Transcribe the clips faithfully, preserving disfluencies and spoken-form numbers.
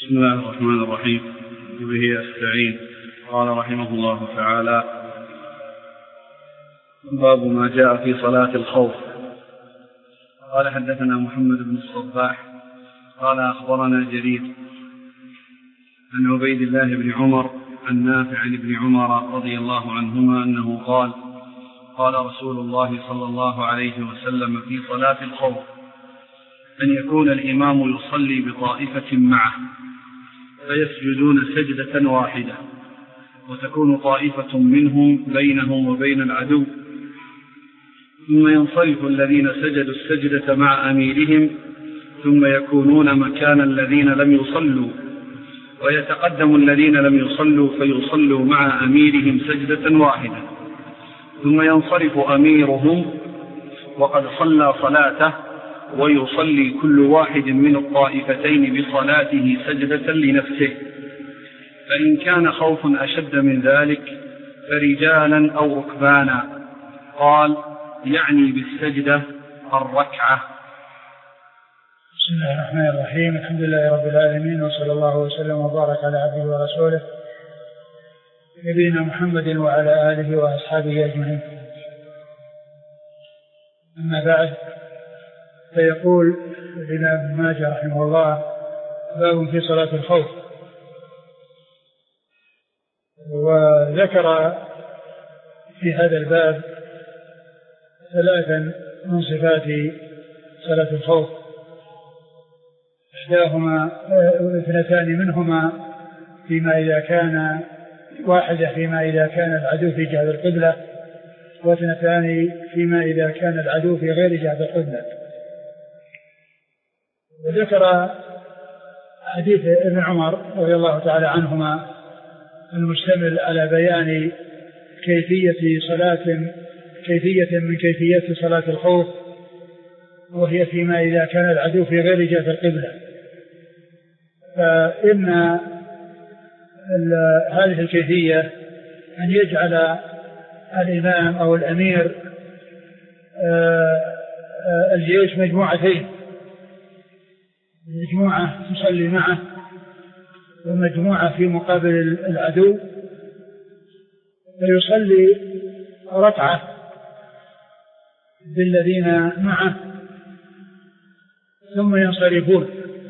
بسم الله الرحمن الرحيم. وبه أستعين. قال رحمه الله تعالى: باب ما جاء في صلاة الخوف. قال: حدثنا محمد بن الصباح قال: أخبرنا جرير عن عبيد الله بن عمر عن نافع عن ابن عمر رضي الله عنهما أنه قال: قال رسول الله صلى الله عليه وسلم في صلاة الخوف: أن يكون الإمام يصلي بطائفة معه فيسجدون سجدة واحدة، وتكون طائفة منهم بينهم وبين العدو، ثم ينصرف الذين سجدوا السجدة مع أميرهم، ثم يكونون مكان الذين لم يصلوا، ويتقدم الذين لم يصلوا فيصلوا مع أميرهم سجدة واحدة، ثم ينصرف أميرهم وقد صلى صلاته، ويصلي كل واحد من الطائفتين بصلاته سجدة لنفسه، فإن كان خوف أشد من ذلك فرجالا أو ركبانا. قال: يعني بالسجدة الركعة. بسم الله الرحمن الرحيم. الحمد لله رب العالمين، وصلى الله وسلم وبارك على عبده ورسوله نبينا محمد وعلى آله وأصحابه أجمعين. أما بعد، فيقول الإمام ابن ماجه رحمه الله: باب في صلاة الخوف. وذكر في هذا الباب ثلاثا من صفات صلاة الخوف، إحداهما اثنتان منهما فيما إذا كان واحدة فيما إذا كان العدو في جهة القبلة، واثنتان فيما إذا كان العدو في غير جهة القبلة. وذكر حديث ابن عمر رضي الله تعالى عنهما المشتمل على بيان كيفية صلاة كيفية من كيفيات صلاة الخوف، وهي فيما إذا كان العدو في غير جهة القبلة. فإن هذه الكيفية أن يجعل الإمام أو الأمير الجيش مجموعتين، مجموعة تصلي معه ومجموعة في مقابل العدو، فيصلي ركعة بالذين معه ثم ينصرفون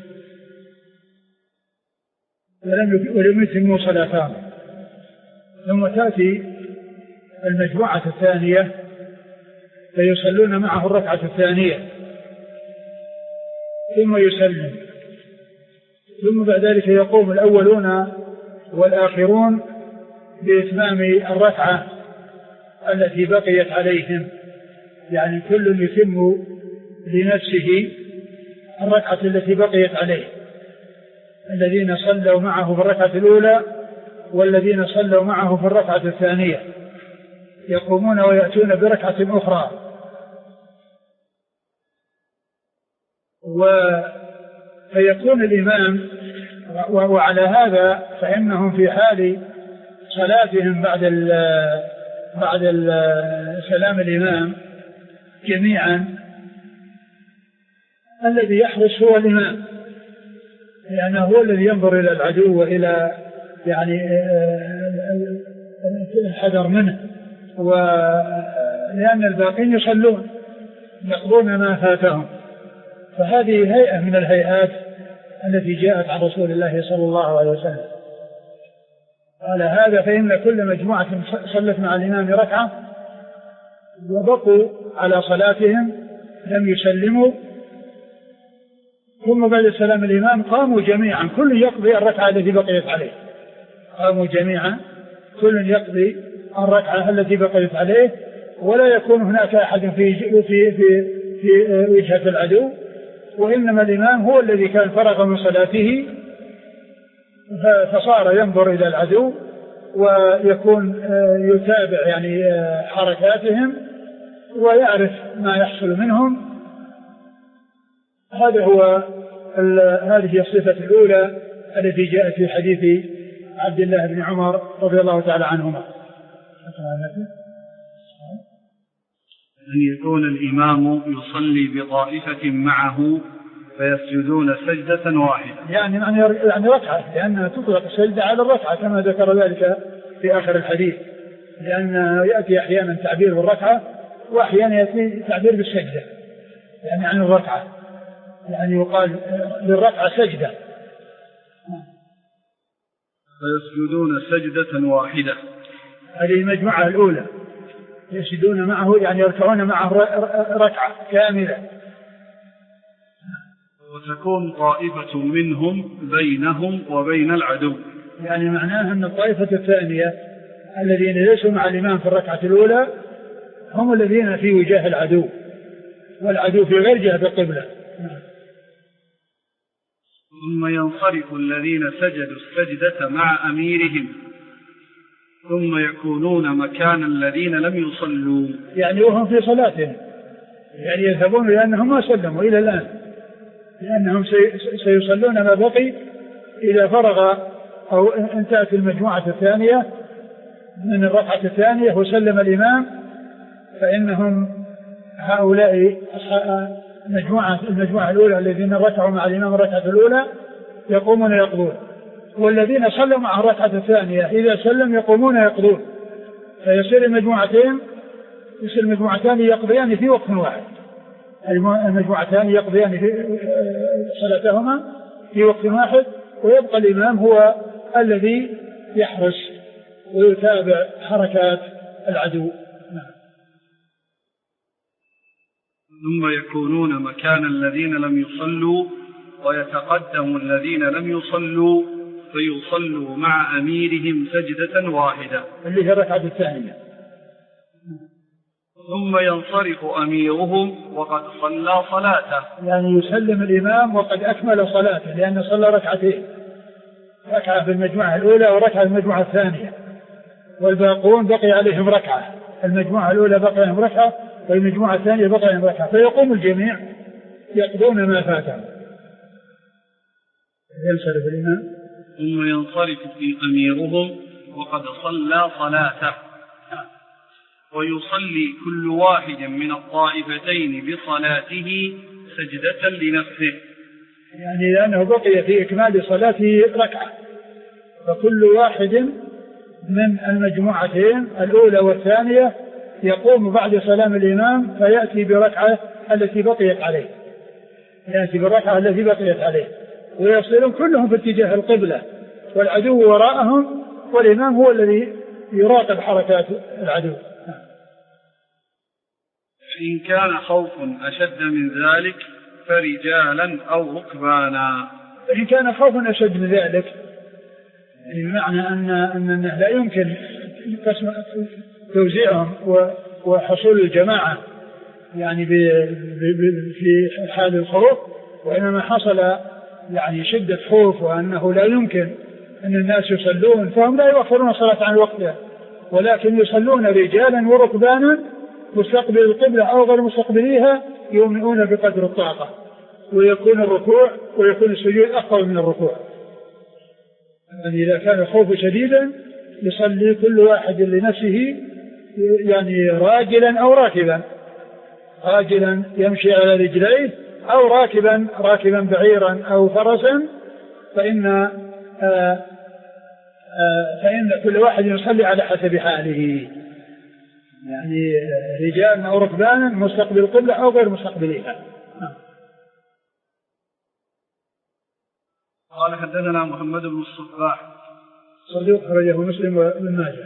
ولم يتموا صلاتهم، ثم تأتي المجموعة الثانية فيصلون معه الركعة الثانية ثم يسلم، ثم بعد ذلك يقوم الأولون والآخرون بإتمام الركعة التي بقيت عليهم، يعني كل يتم لنفسه الركعة التي بقيت عليه، الذين صلوا معه في الركعة الأولى والذين صلوا معه في الركعة الثانية يقومون ويأتون بركعة أخرى. فيكون الإمام، وعلى هذا فإنهم في حال صلاتهم بعد بعد سلام الإمام جميعا الذي يحرص هو الإمام، لأنه هو الذي ينظر إلى العدو وإلى يعني الحذر منه، ولأن الباقين يصلون يقضون ما فاتهم. فهذه هيئة من الهيئات التي جاءت عن رسول الله صلى الله عليه وسلم. على هذا فإن كل مجموعة صلت مع الإمام ركعة وبقوا على صلاتهم لم يسلموا، ثم بعد سلام الإمام قاموا جميعا كل يقضي الركعة التي بقيت عليه، قاموا جميعا كل يقضي الركعة التي بقيت عليه، ولا يكون هناك أحد في في في في وجهة العدو، وإنما الإمام هو الذي كان فرغ من صلاته فصار ينظر إلى العدو ويكون يتابع يعني حركاتهم ويعرف ما يحصل منهم. هذا هو هذه الصفة الأولى التي جاءت في حديث عبد الله بن عمر رضي الله تعالى عنهما. أن يكون الإمام يصلي بطائفة معه فيسجدون سجدة واحدة. يعني يعني ركعة، لأنها تطلق السجدة على الركعة كما ذكر ذلك في آخر الحديث، لأن يأتي أحيانا تعبير بالركعة وأحيانا يأتي تعبير بالسجدة، يعني عن الركعة، يعني يقال للركعة سجدة. فيسجدون سجدة واحدة، هذه المجموعة الأولى يسجدون معه، يعني يركعون معه ركعة كاملة. وتكون طائفة منهم بينهم وبين العدو، يعني معناها أن الطائفة الثانية الذين ليسوا مع الإمام في الركعة الأولى هم الذين في وجاه العدو، والعدو في غير جهة القبلة. ثم ينصرف الذين سجدوا السجدة مع أميرهم ثم يكونون مكان الذين لم يصلوا، يعني وهم في صلاتهم، يعني يذهبون لأنهم ما سلموا إلى الآن، لأنهم سيصلون ما بقي إذا فرغ أو انتهت المجموعة الثانية من الركعة الثانية وسلم الإمام، فإنهم هؤلاء مجموعة المجموعة الأولى الذين ركعوا مع الإمام الركعة الأولى يقومون يقضون، والذين صلوا مع الركعة الثانية إذا سلم يقومون يقضون، فيصير المجموعتين يصير المجموعتان يقضيان في وقت واحد، المجموعتان يقضيان في صلاتهما في وقت واحد، ويبقى الإمام هو الذي يحرس ويتابع حركات العدو. ثم يكونون مكان الذين لم يصلوا ويتقدم الذين لم يصلوا فيصلوا مع أميرهم سجدة واحدة، اللي هي الركعة الثانية. ثم ينصرف أميرهم وقد صلى صلاته، يعني يسلم الإمام وقد أكمل صلاته، لأنه صلى ركعتين، ركعة في المجموعة الأولى وركعة في المجموعة الثانية، والباقون بقي عليهم ركعة، المجموعة الأولى بقي عليهم ركعة والمجموعة الثانية بقي عليهم ركعة، فيقوم الجميع يقضون ما فاتهم. ينصرف الإمام ثم ينصرف أميرهم وقد صلى صلاته، ويصلي كل واحد من الطائفتين بصلاته سجدة لنفسه، يعني لأنه بقي في إكمال صلاته ركعة، فكل واحد من المجموعتين الأولى والثانية يقوم بعد سلام الإمام فيأتي بركعة التي بقيت عليه، يأتي بالركعة التي بقيت عليه، ويصلون كلهم في اتجاه القبلة، والعدو وراءهم، والإمام هو الذي يراقب حركات العدو. إن كان خوف أشد من ذلك فرجالا أو ركبانا. إن كان خوف أشد من ذلك يعني بمعنى أن أن لا يمكن توزيعهم وحصول الجماعة يعني في حال الخوف، وإنما حصل يعني شدة خوف وأنه لا يمكن أن الناس يصلون، فهم لا يؤخرون الصلاة عن وقتها، ولكن يصلون رجالا وركبانا مستقبل القبلة أو غير مستقبليها، يؤمنون بقدر الطاقة، ويكون الركوع ويكون السجود أفضل من الركوع. يعني إذا كان الخوف شديدا يصلي كل واحد لنفسه، يعني راجلا أو راكبا، راجلا يمشي على رجليه أو راكبا راكبا بعيرا أو فرسا، فإن آآ آآ فإن كل واحد يصلي على حسب حاله، يعني رجال أو ركبانا مستقبل القبلة أو غير مستقبليها. قال حدثنا محمد بن الصباح صدوق أخرجه مسلم وابن ماجه.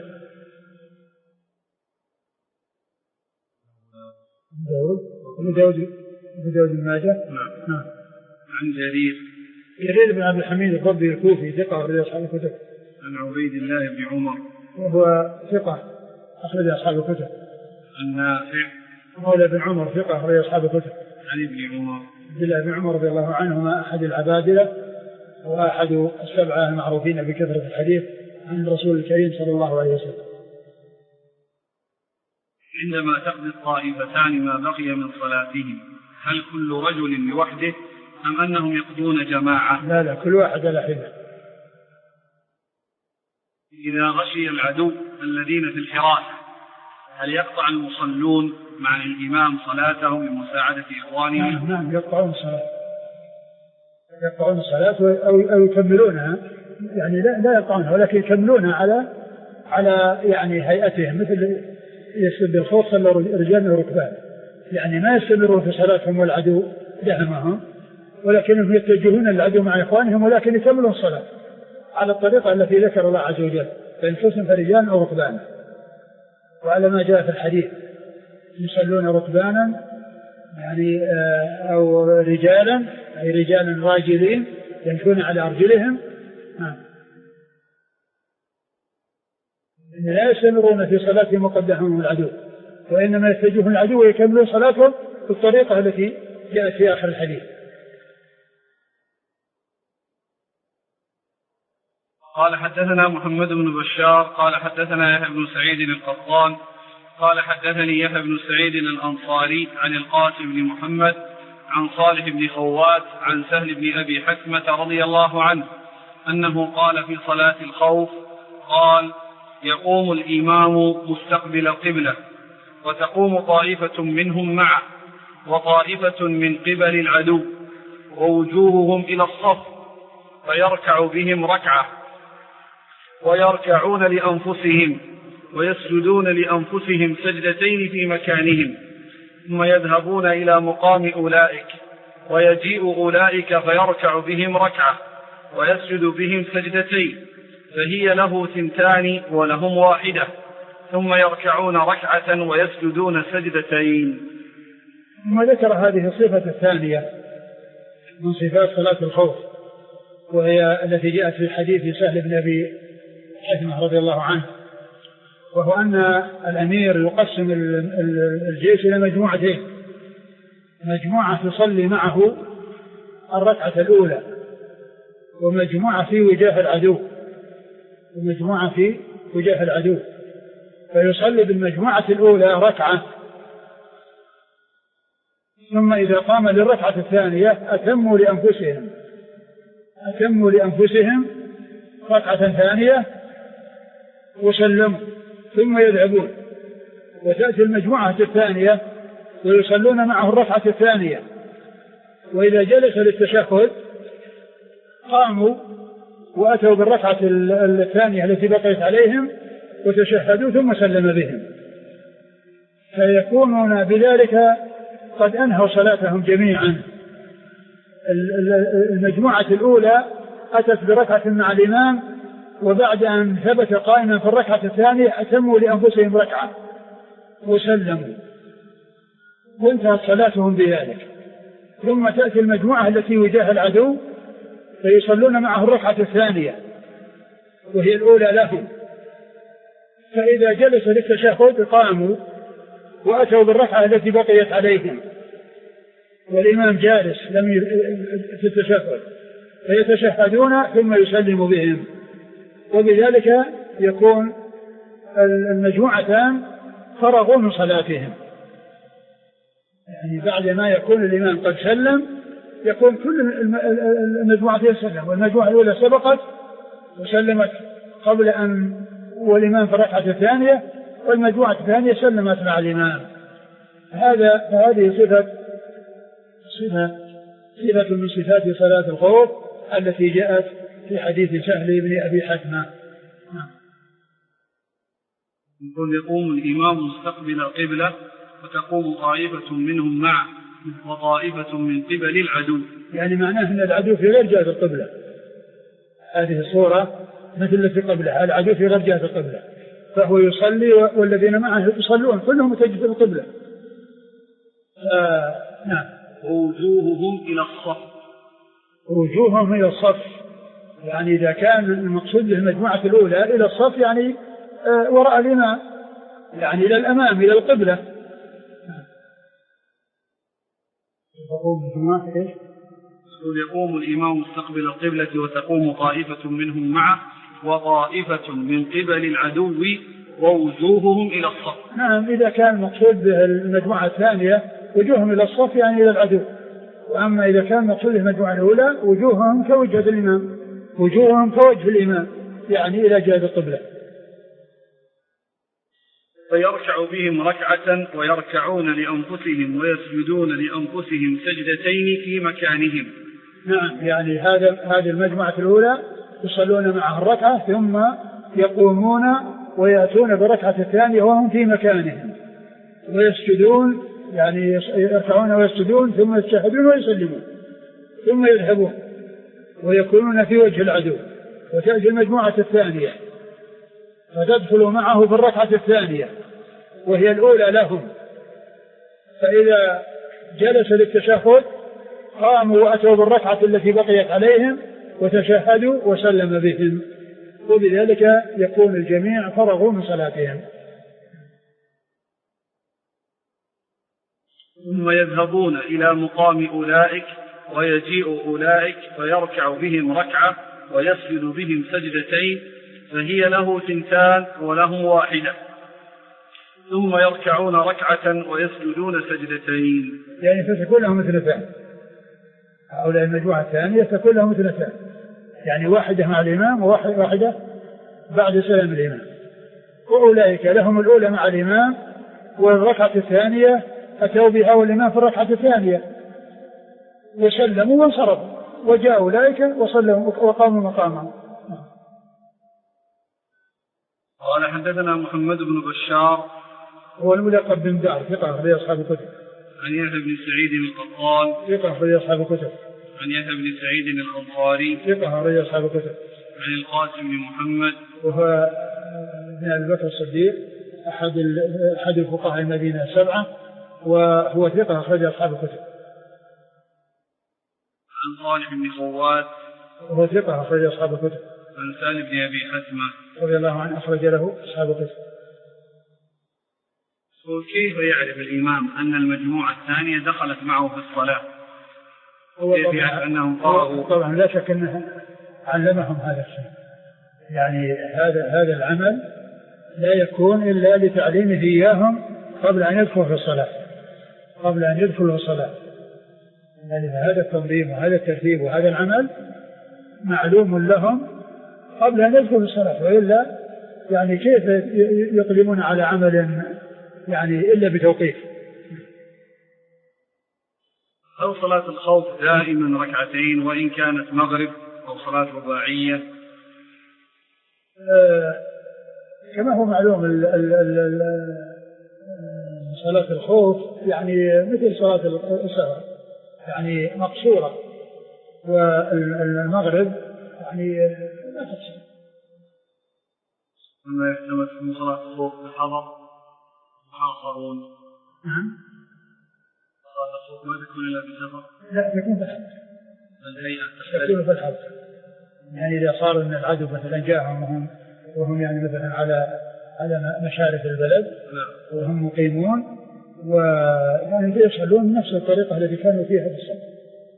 داود أبو داود أبو داود بن ماجه. نعم. عن جرير جرير بن عبد الحميد الضبي الكوفي ثقة أخرج أصحاب الكتب. عن عبيد الله بن عمر وهو ثقة أخرج أصحاب الكتب. عن نافع مولى بن عمر ثقة أخرج أصحاب الكتب. عن ابن عمر عبد الله بن عمر رضي الله عنهما أحد العبادلة وأحد السبعة المعروفين بكثرة الحديث عن الرسول الكريم صلى الله عليه وسلم. عندما تقضي الطائفتان ما بقي من صلاتهم هل كل رجل لوحده أم أنهم يقضون جماعة؟ لا لا، كل واحد على حدة. إذا غشي العدو الذين في الحراسة هل يقطع المصلون مع الإمام صلاتهم لمساعدة إخوانهم؟ نعم نعم يقطعون الصلاة، يقطعون الصلاة أو أو يكملونها، يعني لا لا يقطعونها ولكن يكملونها على على يعني هيئتهم، مثل يسلم بالخوف صلى رجال وركبان، يعني ما يستمرون في صلاتهم والعدو دعمهم، ولكنهم يتجهون للعدو مع إخوانهم ولكن يكملون الصلاة على الطريقة التي ذكر الله عز وجل، فإن خفتم فرجال أو ركبانا. وعلى ما جاء في الحديث يصلون ركبانا يعني أو رجالا، أي رجالا راجلين يمشون على أرجلهم، لا يستمرون في صلاتهم وقدحهم العدو، وإنما يتجهون العدو ويكملون صلاتهم بالطريقة التي جاءت في آخر الحديث. قال حدثنا محمد بن بشار قال حدثنا يحيى بن سعيد القطان قال حدثني يحيى بن سعيد الأنصاري عن القاسم بن محمد عن صالح بن خوات عن سهل بن أبي حكمة رضي الله عنه أنه قال في صلاة الخوف قال: يقوم الإمام مستقبل القبلة وتقوم طائفة منهم معه وطائفة من قبل العدو ووجوههم إلى الصف فيركع بهم ركعة ويركعون لأنفسهم ويسجدون لأنفسهم سجدتين في مكانهم ثم يذهبون إلى مقام أولئك ويجيء أولئك فيركع بهم ركعة ويسجد بهم سجدتين فهي له ثنتان ولهم واحدة ثم يركعون ركعة ويسجدون سجدتين. ثم ذكر هذه الصفة الثانية من صفات صلاة الخوف، وهي التي جاءت في الحديث سهل بن أبي حكمة رضي الله عنه، وهو أن الأمير يقسم الجيش إلى مجموعتين، مجموعة تصلي معه الركعة الأولى ومجموعة في وجاه العدو ومجموعة في وجاه العدو، فيصلي بالمجموعة الأولى ركعة، ثم إذا قام للركعة الثانية أتموا لأنفسهم أتموا لأنفسهم ركعة ثانية وسلموا ثم يذهبون، وتأتي المجموعة الثانية ويصلون معه الركعة الثانية، وإذا جلس للتشهد قاموا وأتوا بالركعة الثانية التي بقيت عليهم وتشهدوا ثم سلم بهم، فيكونون بذلك قد أنهوا صلاتهم جميعا. المجموعة الأولى أتت بركعة مع الإمام، وبعد أن ثبت قائما في الركعة الثانية أتموا لأنفسهم ركعة وسلموا وانتهت صلاتهم بذلك. ثم تأتي المجموعة التي وجاه العدو فيصلون معه الركعة الثانية وهي الأولى لهم، فإذا جلس للتشهد قاموا وأتوا بالركعة التي بقيت عليهم والإمام جالس لم ي... في التشهد، فيتشهدون ثم يسلم بهم، وبذلك يكون المجموعتان فرغوا من صلاتهم. يعني بعد ما يكون الإمام قد سلم يكون كل المجموعتين سلم، والمجموعة الأولى سبقت وسلمت قبل أن والإمام في الركعة الثانية، والمجموعة الثانية سلمت مع الإمام. هذا فهذه صفة صفة صفة من صفات صلاة الخوف التي جاءت في حديث سهل بن أبي حكمة. يقول: يقوم الإمام مستقبل القبلة وتقوم طائفة منهم معه وطائفة من قبل العدو. يعني معناه أن العدو في غير جهة القبلة، هذه الصورة مثل التي قبلها، العدو في غير جهة القبلة فهو يصلي والذين معه يصلون كلهم متجهين القبلة. آه نعم. ووجوههم إلى الصف وجوههم إلى الصف، يعني إذا كان المقصود بالمجموعة الأولى إلى الصف يعني آه وراء الإمام، يعني إلى الأمام إلى القبلة. يقوم الإمام مستقبل القبلة وتقوم طائفة منهم معه وطائفة من قبل العدو ووجوههم إلى الصف. نعم، إذا كان المقصود بالمجموعة الثانية وجوههم إلى الصف يعني إلى العدو، وأما إذا كان المقصود بالمجموعة الأولى وجوههم كوجه الإمام، وجوههم كوجه الإمام يعني إلى جهة القبلة. فيركع بهم ركعة ويركعون لأنفسهم ويسجدون لأنفسهم سجدتين في مكانهم. نعم، يعني هذا هذه المجموعة الأولى يصلون معه الركعة ثم يقومون ويأتون بالركعة الثانية وهم في مكانهم ويسجدون، يعني يركعون ويسجدون ثم يتشهدون ويسلمون ثم يذهبون ويكونون في وجه العدو. وتأتي المجموعة الثانية فتدخل معه في الركعة الثانية وهي الأولى لهم، فإذا جلس للتشهد قاموا وأتوا بالركعة التي بقيت عليهم وتشهدوا وسلم بهم، وبذلك يكون الجميع فرغوا من صلاتهم. ثم يذهبون إلى مقام أولئك ويجيء أولئك ويركع بهم ركعة ويسجد بهم سجدتين، فهي له ثنتان ولهم واحدة، ثم يركعون ركعة ويسجدون سجدتين، يعني فتكون لهم اثنتان. هؤلاء المجموعة الثانية تكون لهم اثنتان، يعني واحدة مع الإمام وواحدة بعد سلام الإمام. وأولئك لهم الأولى مع الإمام والركعة الثانية أتوا بها والإمام في الركعة الثانية وسلموا وانصرفوا، وجاء أولئك وصلوا وقاموا مقامهم. قال حدثنا محمد بن بشار هو الملقب بن دار، ثقة أخرج أصحاب الكتب. عن يحيى بن سعيد القطان، ثقة أخرج أصحاب الكتب. عن يحيى بن سعيد الأنصاري، ثقة أخرج أصحاب الكتب. عن القاسم بن محمد وهو ابن أبي بكر الصديق أحد أحد الفقهاء المدينة السبعة، وهو ثقة أخرج أصحاب الكتب. عن صالح بن خوات وهو ثقة أخرج أصحاب الكتب. عن سالم بن أبي حتمة رضي الله عنه أخرج له أصحاب الكتب. وكيف يعرف الإمام أن المجموعة الثانية دخلت معه في الصلاة؟ كيف يعرف أنهم فرغوا؟ طبعا لا شك أنه علمهم هذا الشيء، يعني هذا هذا العمل لا يكون إلا لتعليمه إياهم قبل أن يدخلوا في الصلاة قبل أن يدخلوا في الصلاة يعني هذا التنظيم وهذا الترتيب وهذا العمل معلوم لهم قبل أن يدخلوا في الصلاة، وإلا يعني كيف يقدمون على عمل يعني إلا بتوقيف. أو صلاة الخوف دائما ركعتين وإن كانت مغرب أو صلاة رباعية؟ آه كما هو معلوم ال ال ال ال صلاة الخوف يعني مثل صلاة السهر يعني مقصورة، والمغرب يعني لا تقصر. وما يحتمل من صلاة الخوف بالحضر محاصرون. نعم. صلاة الخوف ما تكون إلا بسفر؟ لا تكون في الحضر. الهيئة تكون في الحضر، يعني إذا صار أن العدو مثلا جاءهم وهم وهم يعني مثلا على على مشارف البلد وهم مقيمون ويعني يصلون نفس الطريقة التي كانوا فيها في السفر،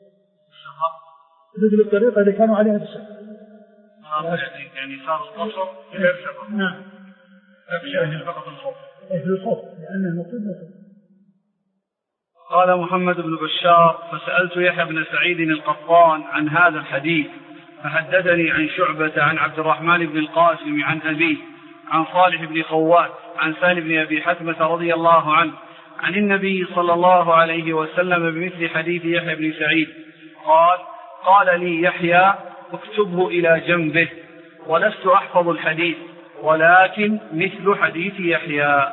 مثل الطريقة اللي كانوا عليها في السفر. يعني صار القصر غير سفر. نعم. لكن فقط الخوف. في الخوف لأن المقصود الخوف. قال محمد بن بشار: فسألت يحيى بن سعيد القطان عن هذا الحديث فحدثني عن شعبة عن عبد الرحمن بن القاسم عن أبيه عن صالح بن خوات عن سالم بن أبي حتمة رضي الله عنه عن النبي صلى الله عليه وسلم بمثل حديث يحيى بن سعيد قال: قال لي يحيى: اكتبه إلى جنبه، ولست أحفظ الحديث ولكن مثل حديث يحيى.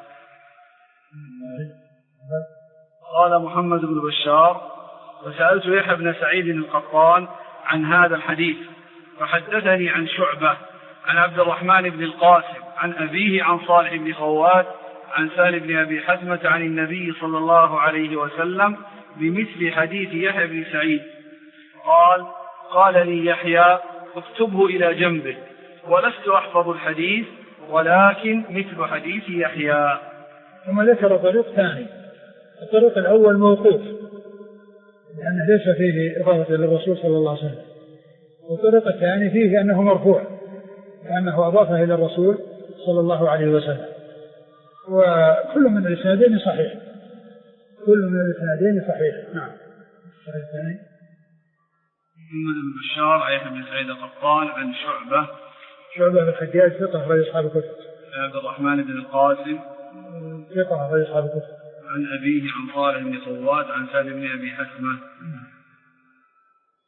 قال محمد بن بشار: وسألت يحيى بن سعيد القطان عن هذا الحديث فحدثني عن شعبة عن عبد الرحمن بن القاسم عن أبيه عن صالح بن خوات عن سالم بن أبي حتمة عن النبي صلى الله عليه وسلم بمثل حديث يحيى بن سعيد قال: قال لي يحيى: اكتبه إلى جنبه، ولست أحفظ الحديث ولكن مثل حديث يحيى. ثم ذكر طريق ثاني. الطريق الأول موقوف لأنه ليس فيه إضافة للرسول صلى الله عليه وسلم، والطريق الثاني فيه أنه مرفوع لأنه أضافه إلى الرسول صلى الله عليه وسلم، وكل من الإسنادين صحيح كل من الإسنادين صحيح. نعم. الطريق الثاني محمد بن بشار عن يحيى بن سعيد القطان عن شعبة شعبة بن الحجاج ثقة أخرج أصحاب الكتب. عبد الرحمن بن القاسم ثقة أخرج أصحاب الكتب. عن أبيه عن صالح بن خوات عن سالم بن أبي حتمة.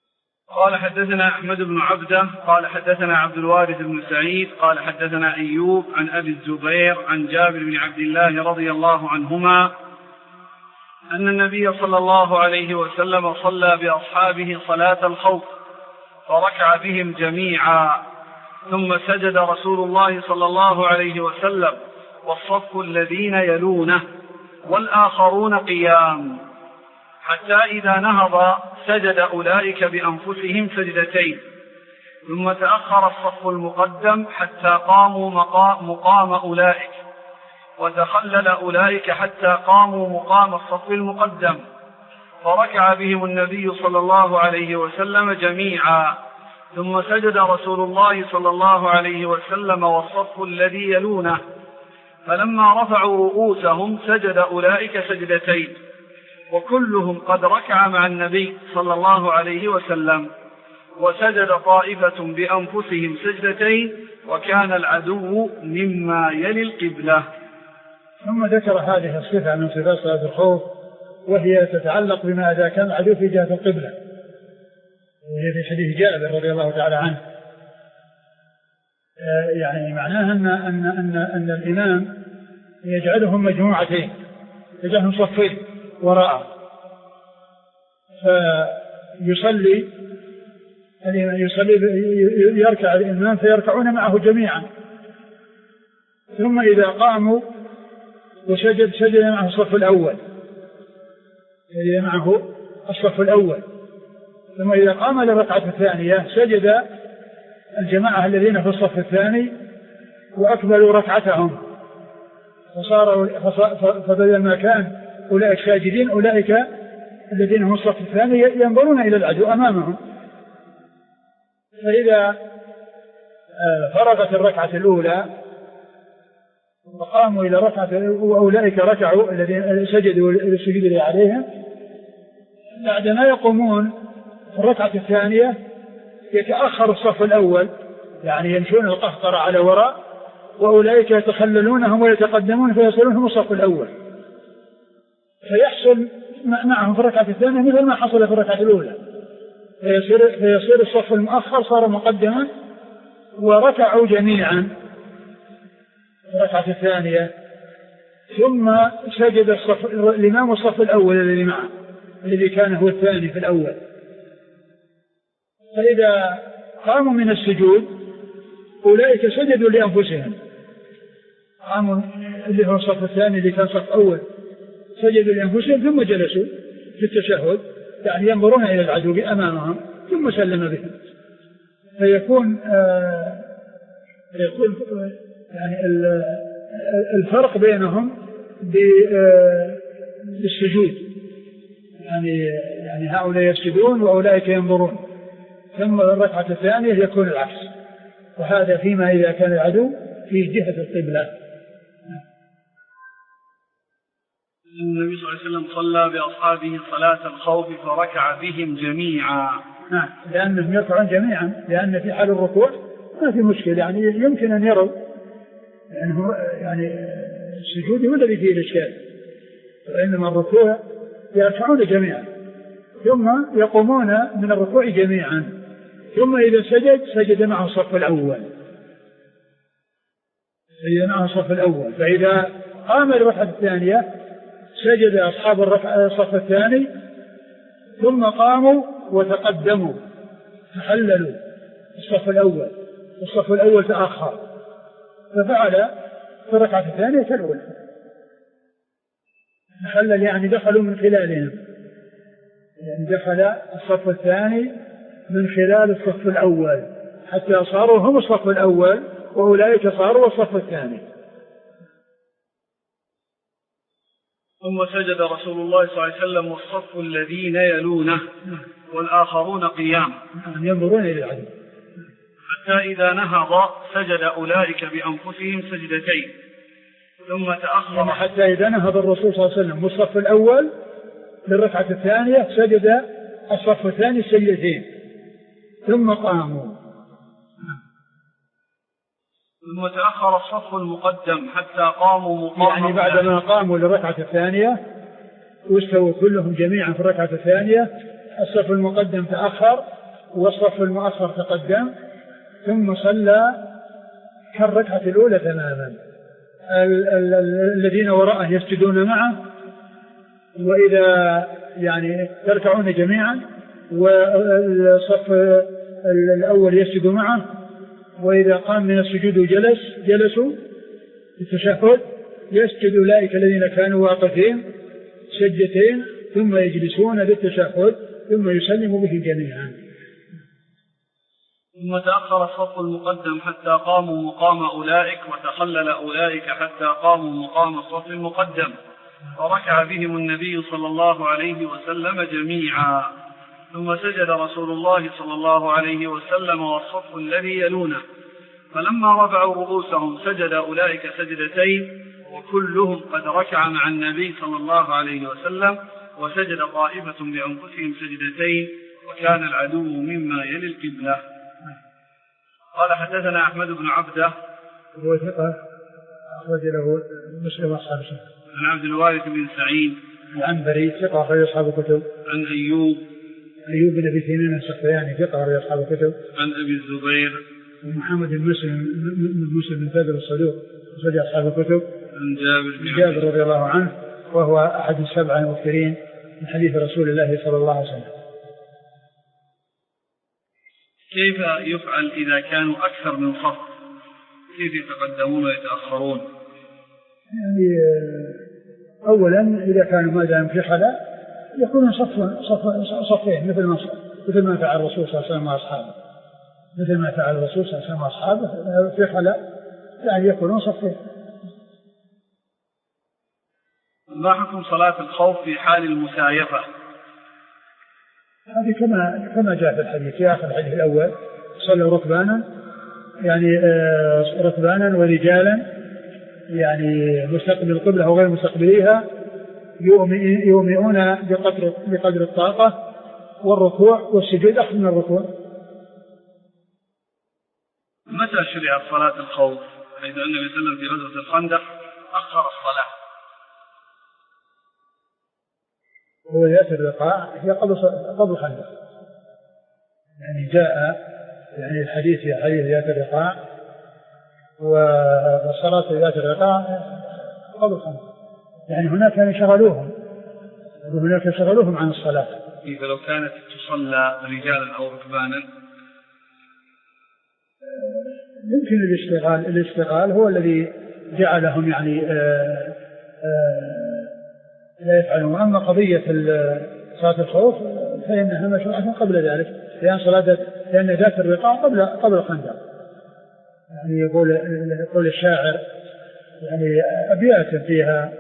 قال حدثنا أحمد بن عبده قال حدثنا عبد الوارث بن سعيد قال حدثنا أيوب عن أبي الزبير عن جابر بن عبد الله رضي الله عنهما أن النبي صلى الله عليه وسلم صلى بأصحابه صلاة الخوف فركع بهم جميعا ثم سجد رسول الله صلى الله عليه وسلم والصف الذين يلونه والآخرون قيام حتى إذا نهض سجد أولئك بأنفسهم سجدتين ثم تأخر الصف المقدم حتى قاموا مقام أولئك وتخلل أولئك حتى قاموا مقام الصف المقدم فركع بهم النبي صلى الله عليه وسلم جميعا ثم سجد رسول الله صلى الله عليه وسلم والصف الذي يلونه فلما رفعوا رؤوسهم سجد أولئك سجدتين وكلهم قد ركع مع النبي صلى الله عليه وسلم وسجد طائفة بأنفسهم سجدتين وكان العدو مما يلي القبلة. ثم ذكر هذه الصفة من صفات صلاة الخوف وهي تتعلق بما إذا كان العدو في جهة القبلة وهي في حديث جابر رضي الله تعالى عنه. يعني معناها أن, أن, أن, أن الإمام يجعلهم مجموعتين يجعلهم صفين وراءه فيصلي يصلي يركع الإمام فيركعون معه جميعا ثم إذا قاموا وسجد سجد معه الصف الأول سجد معه الصف الأول ثم إذا قام للركعة الثانية سجد الجماعة الذين في الصف الثاني وأكملوا ركعتهم فصاروا فبدل ما كان أولئك ساجدين أولئك الذين هم الصف الثاني ينظرون إلى العدو أمامهم. فإذا فرغت الركعة الأولى وقاموا إلى ركعة وأولئك ركعوا الذين سجدوا السجود عليهم بعدما يقومون في الركعة الثانية يتأخر الصف الأول يعني يمشون القهقرة على وراء وأولئك يتخللونهم ويتقدمون فيصلونهم الصف الأول فيحصل معهم في الركعة الثانية مثل ما حصل في الركعة الأولى فيصير, فيصير الصف المؤخر صار مقدما وركعوا جميعا في الركعة الثانية ثم سجد الصف الإمام الصف الأول الذي معه الذي كان هو الثاني في الأول. فإذا قاموا من السجود أولئك سجدوا لأنفسهم قاموا اللي هو الصف الثاني اللي كان صف أول سجدوا لأنفسهم ثم جلسوا في التشهد يعني ينظرون إلى العدو أمامهم ثم سلم بهم فيكون آه يكون يعني الفرق بينهم بالسجود يعني يعني هؤلاء يسجدون وأولئك ينظرون ثم الركعة الثانية يكون العكس وهذا فيما إذا كان العدو في جهة القبلة. النبي صلى الله عليه وسلم صلى بأصحابه صلاة الخوف فركع بهم جميعا. نعم لأنهم يركعون جميعا لأن في حال الركوع ما في مشكلة يعني يمكن أن يروا يعني, يعني السجود هو الذي فيه الإشكال وإنما الركوع يركعون جميعا ثم يقومون من الركوع جميعا ثم إذا سجد سجد معه الصف الأول سجد معه الصف الأول فإذا قام الركعة الثانية سجد أصحاب الصف الثاني ثم قاموا وتقدموا تحللوا الصف الأول الصف الأول تأخر ففعل في الركعة الثانية كالأولى تحلل يعني دخلوا من خلالهم يعني دخل الصف الثاني من خلال الصف الأول حتى صاروا هم الصف الأول وأولئك صاروا الصف الثاني. ثم سجد رسول الله صلى الله عليه وسلم والصف الذين يلونه والآخرون قيام ينظرون إلى العدو حتى إذا نهض سجد أولئك بأنفسهم سجدتين ثم تأخر حتى إذا نهض الرسول صلى الله عليه وسلم والصف الأول للركعة الثانية سجد الصف الثاني سجدتين ثم قاموا ثم تأخر الصف المقدم حتى قاموا مقام يعني بعدما قاموا للركعة الثانية واستووا كلهم جميعا في الركعة الثانية الصف المقدم تأخر والصف المؤخر تقدم ثم صلى كالركعة الأولى تماما. ال- ال- ال- الذين وراءه يسجدون معه، وإذا يعني تركعون جميعا، والصف الأول يسجد معه، وإذا قام من السجود وجلس جلسوا التشهد يسجد أولئك الذين كانوا واقفين سجدتين ثم يجلسون للتشهد ثم يسلموا به جميعا. ثم تأخر الصف المقدم حتى قاموا مقام أولئك، وتخلل أولئك حتى قاموا مقام الصف المقدم، وركع بهم النبي صلى الله عليه وسلم جميعا. ثم سجد رسول الله صلى الله عليه وسلم والصف الذي يلونه، فلما رفعوا رؤوسهم سجد أولئك سجدتين، وكلهم قد ركع مع النبي صلى الله عليه وسلم، وسجد طائفة بأنفسهم سجدتين، وكان العدو مما يلي القبلة. قال حدثنا أحمد بن عبده هو ثقة أخرج له مسلم أصحاب السنة. عن عبد الوارث بن سعيد العنبري ثقة أخرج أصحاب الكتب. عن أيوب أيوب بن أبي تميم السختياني ثقة أخرج أصحاب الكتب. عن أبي الزبير محمد بن مسلم مسلم بن ثابت الصدوق أخرج أصحاب الكتب. عن جابر بن جابر رضي الله عنه وهو أحد السبعة المكثرين من حديث رسول الله صلى الله عليه وسلم. كيف يفعل إذا كانوا أكثر من صف؟ كيف يتقدمون ويتأخرون؟ يعني أولا إذا كانوا ما دام في خلاء يكونون صف صف صفين مثل ما مثل ما فعل الرسول صلى الله عليه وسلم وأصحابه مثل ما فعل الرسول صلى الله عليه وسلم وأصحابه في خلاء، يعني يكونون صفين. ما حكم صلاة الخوف في حال المسايفة؟ هذه كما كما جاء في الحديث في آخر الحديث الأول صلوا ركبانا، يعني ركبانا ورجالا، يعني مستقبل القبلة أو غير مستقبليها، يومئون بقدر بقدر الطاقة، والركوع والسجود أخذ من الركوع. متى شرعت صلاة الخوف؟ حيث أن النبي صلى الله عليه وسلم في غزوة الخندق أخر الصلاة. هو يأتي الرقاع هي قبل قبل الخندق، يعني جاء يعني الحديث في حديث يأتي الرقاع، والصلاة ذات الرقاع قبل الخندق، يعني هناك كانوا يشغلوهم وهناك يشغلوهم عن الصلاة. إذا لو كانت تصلى رجالا أو ركبانا يمكن الاشتغال الاشتغال هو الذي جعلهم يعني آآ آآ لا يفعلون. أما قضية صلاة الخوف فإنها مشروعة قبل ذلك، لأن صلاة لأن ذات الرقاع قبل قبل الخندق. يعني يقول يقول الشاعر يعني أبيات فيها: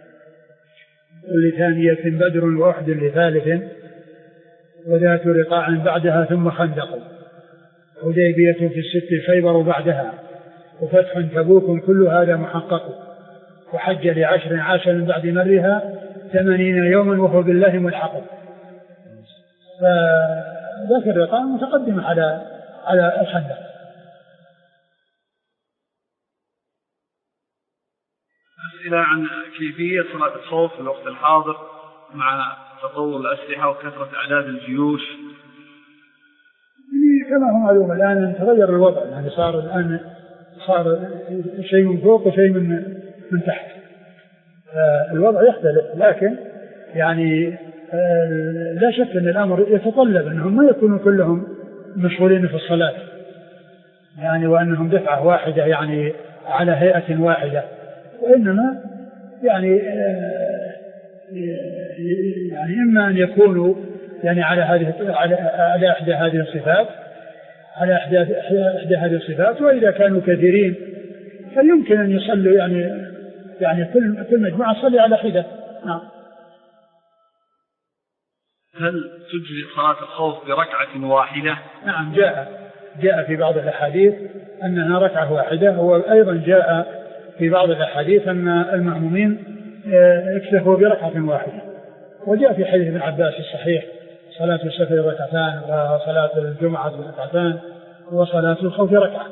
لثانية بدر وأحد لثالث، وذات رقاع بعدها ثم خندق، حديبية في الست خيبر بعدها، وفتح تبوك كل هذا محقق، وحج لعشر عاش من بعد مرها ثمانين يوما وهو بالله ملحق. فذاك الرقاع متقدم على على الخندق. أسئلة عن كيفية صلاة الخوف في الوقت الحاضر مع تطور الأسلحة وكثرة أعداد الجيوش. كما هو معلوم الآن تغير الوضع، يعني صار الآن صار شيء من فوق وشيء من من تحت، الوضع يختلف، لكن يعني لا شك أن الأمر يتطلب أنهم ما يكونوا كلهم مشغولين في الصلاة، يعني وأنهم دفعة واحدة يعني على هيئة واحدة، وإنما يعني يعني إما أن يكونوا يعني على هذه على على إحدى هذه الصفات على إحدى إحدى هذه الصفات، وإذا كانوا كثيرين فيمكن أن يصلوا يعني يعني كل كل مجموعة تصلي على حدة. نعم. هل تجري صلاة الخوف بركعة واحدة؟ نعم، جاء جاء في بعض الأحاديث أنها ركعة واحدة، وأيضا جاء في بعض الأحاديث أن المأمومين اكتفوا بركعة واحدة، وجاء في حديث ابن عباس الصحيح: صلاة السفر ركعتان، وصلاة الجمعة ركعتان، وصلاة الخوف ركعة.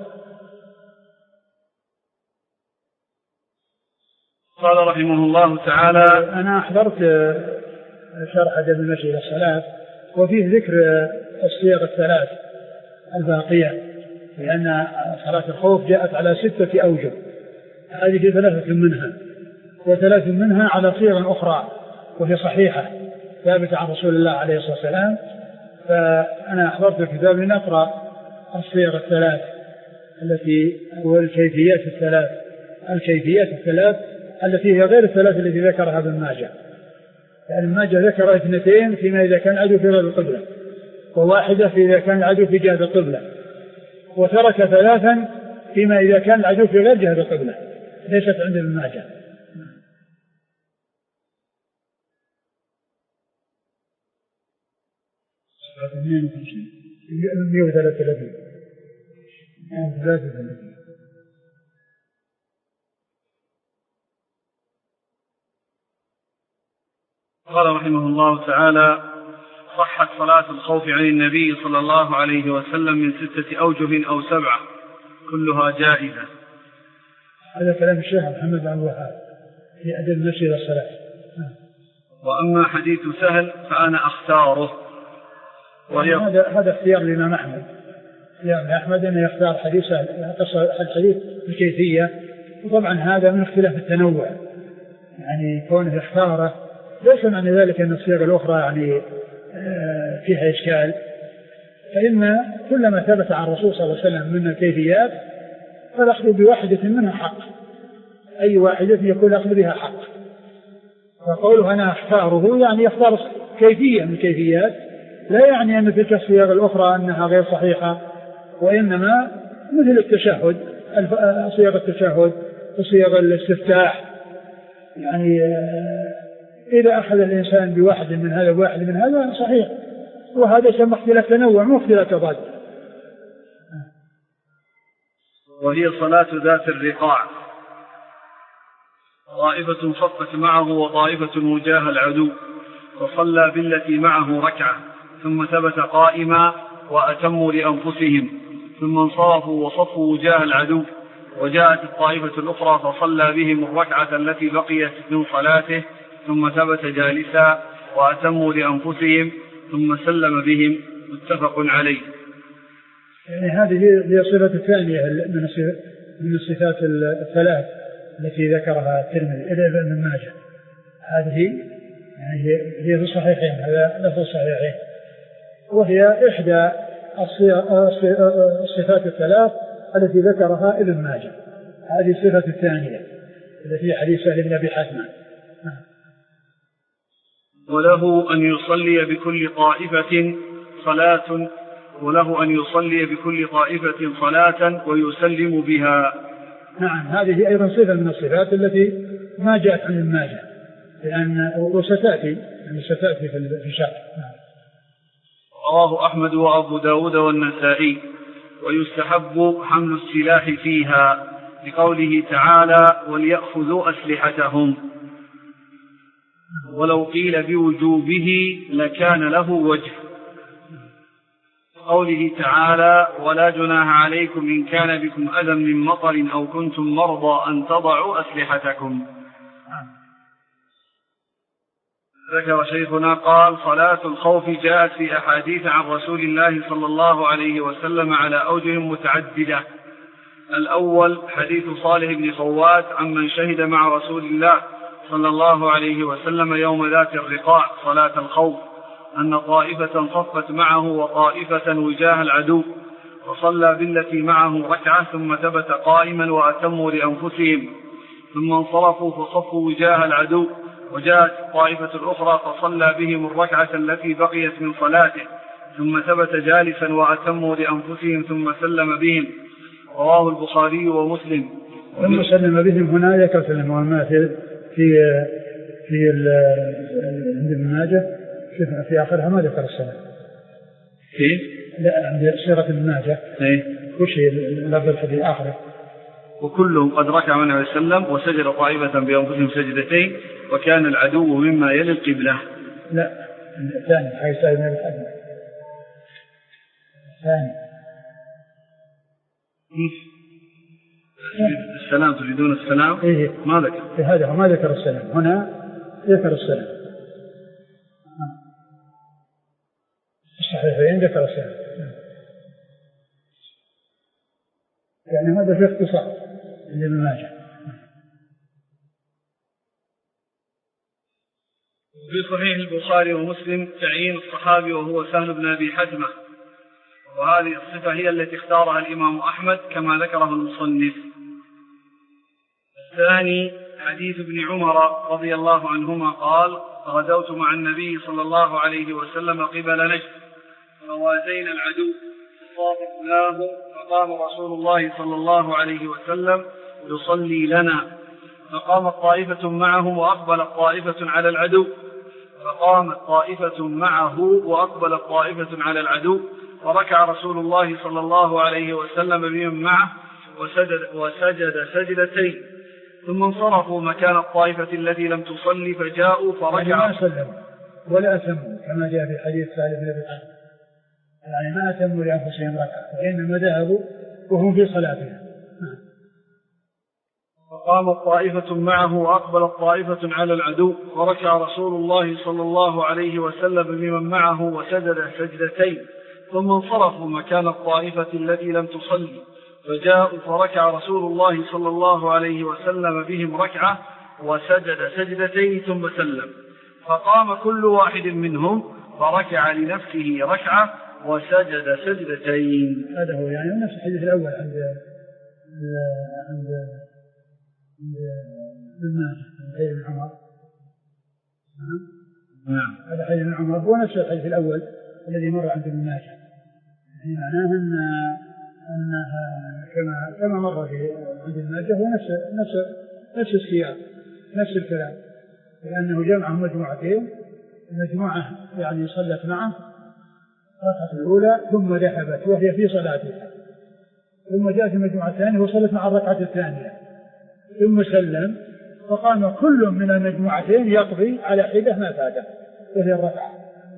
قال رحمه الله تعالى: أنا أحضرت شرح أدب المشي إلى الصلاة، وفيه ذكر الصيغ الثلاث الباقية، لأن صلاة الخوف جاءت على ستة أوجه، هذه ثلاثة منها، وثلاث منها على صيغ أخرى وهي صحيحة ثابتة عن رسول الله عليه الصلاة والسلام. فأنا أحضرت الكتاب لنقرأ الصيغ الثلاث التي هو الكيفيات الثلاث الكيفيات الثلاث التي هي غير الثلاث التي ذكرها ابن ماجه. يعني ابن ماجه ذكر اثنتين فيما إذا كان العدو في غير القبلة، وواحدة في إذا كان العدو في جهة القبلة، وترك ثلاثا فيما إذا كان العدو في غير جهة القبلة، ليست عند ابن ماجه. مئة وثلاثة وثلاثين قال رحمه الله تعالى: صحت صلاة الخوف عن النبي صلى الله عليه وسلم من ستة أوجه أو سبعة كلها جائزة. هذا كلام الشيخ محمد بن الوهاب في أدب المشي إلى الصلاة. وأما حديث سهل فأنا أختاره، وهي هذا هذا اختيار الإمام أحمد. الإمام أحمد أن يختار حديث سهل، الحديث بكيفية، وطبعا هذا من اختلاف التنوع، يعني كونه اختاره ليس معنى ذلك أن الصيغ الأخرى يعني فيها إشكال، فإن كل ما ثبت عن الرسول صلى الله عليه وسلم من الكيفيات فالأخذ بواحدة منها حق، أي واحدة يكون الأخذ بها حق. فقوله أنا أختاره يعني يختار كيفية من الكيفيات، لا يعني أن تلك الصيغ الأخرى أنها غير صحيحة، وإنما مثل التشهد، صيغ التشهد وصيغ الاستفتاح، يعني إذا أخذ الإنسان بواحد من هذا وواحد من هذا صحيح، وهذا يسمى اختلاف تنوع مو اختلاف تضاد. وهي صلاة ذات الرقاع، طائفة صفت معه وطائفة وجاه العدو، وصلى بالتي معه ركعة ثم ثبت قائما وأتموا لأنفسهم، ثم انصرفوا وصفوا وجاه العدو، وجاءت الطائفة الأخرى فصلى بهم الركعة التي بقيت من صلاته ثم ثبت جالسا وأتموا لأنفسهم ثم سلم بهم، متفق عليه. يعني هذه هي الصفة الثانية من الصفات الثلاث التي ذكرها الترمذي إلى ابن ماجه. هذه يعني هي في الصحيحين، هذا لفظ الصحيحين، وهي إحدى الصفات الثلاث التي ذكرها ابن ماجه. هذه الصفة الثانية التي حديث سهل بن أبي حاتم. وله أن يصلي بكل طائفة صلاة وله أن يصلي بكل طائفة صلاة ويسلم بها. نعم، هذه أيضا صفة من الصفات التي ما جاءت عن ابن ماجه، لأن وستأتي يعني ستأتي في الشرح. رواه أحمد وأبو داود والنسائي. ويستحب حمل السلاح فيها لقوله تعالى: وليأخذوا أسلحتهم. ولو قيل بوجوبه لكان له وجه، قوله تعالى: ولا جناح عليكم إن كان بكم أذى من مطر أو كنتم مرضى أن تضعوا أسلحتكم. ذكر شيخنا قال: صلاة الخوف جاءت في أحاديث عن رسول الله صلى الله عليه وسلم على أوجه متعددة. الأول حديث صالح بن خوات عمن شهد مع رسول الله صلى الله عليه وسلم يوم ذات الرقاع صلاة الخوف أن طائفة صفت معه وطائفة وجاه العدو، وصلى بالتي معه ركعة ثم ثبت قائما وأتموا لأنفسهم، ثم انصرفوا فصفوا وجاه العدو، وجاءت الطائفة الأخرى فصلى بهم الركعة التي بقيت من صلاته، ثم ثبت جالسا وأتموا لأنفسهم ثم سلم بهم. رواه البخاري ومسلم. ثم سلم بهم هنا ذكر سلم والماثل في في عند ابن ماجه في آخرها ما ذكر السلام. كيف؟ لا، عند سيرة ابن ماجه. إيه؟ وش اللفظ في آخره؟ وكلهم قد ركع من عليه وسلم وسجد طائفة بأنفسهم سجدتين وكان العدو مما يلي القبلة. لا، الثاني حيث سائل من الحديث الثاني. السلام تريدون السلام؟ إيه؟ ما ذكر. في هذا ما ذكر السلام، هنا ذكر السلام. الصحيحين ركعتين ذكر السلام، يعني هذا في اختصار لابن ماجه. في صحيح البخاري ومسلم تعيين الصحابي وهو سهل بن أبي حتمة، وهذه الصفة هي التي اختارها الإمام أحمد كما ذكره المصنف. الثاني حديث ابن عمر رضي الله عنهما قال: غدوت مع النبي صلى الله عليه وسلم قبل نجد فوازينا العدو فصافحناه فقام رسول الله صلى الله عليه وسلم يصلي لنا، فقامت طائفة معه وأقبلت طائفة على العدو فقامت طائفة معه وأقبلت طائفة على العدو وركع رسول الله صلى الله عليه وسلم بهم معه وسجد, وسجد سجدتين ثم انصرفوا مكان الطائفة التي لم تصلي فجاءوا فركعوا ما سلم ولا أتموا كما جاء في حديث سالم بن أبي حاتم، يعني ما أتموا لأنفسهم ركعة وإنما ذهبوا وهم في صلاتهم. فقامت طائفة معه وأقبلت طائفة على العدو وركع رسول الله صلى الله عليه وسلم بمن معه وسجد سجدتين ثم انصرفوا مكان الطائفة التي لم تصلي فجاءوا فركع رسول الله صلى الله عليه وسلم بهم ركعة وسجد سجدتين ثم سلم، فقام كل واحد منهم فركع لنفسه ركعة وسجد سجدتين. هذا هو يعني نفس الحديث الأول عند عند ابن حديث ابن عمر. نعم هذا حديث ابن عمر هو نفس الحديث الأول الذي مر عند ابن ماجه، يعني معناه أن أنها كما كما مر في عند ابن ماجه هو نفس نفس نفس السياق نفس الكلام، لأنه جمع مجموعتين، مجموعة يعني صلت معه الركعة الأولى ثم ذهبت وهي في صلاتها، ثم جاءت المجموعة الثانية وصلت مع الركعة الثانية ثم سلم، فقام كل من المجموعتين يقضي على حدة ما فاته وهي الركعة.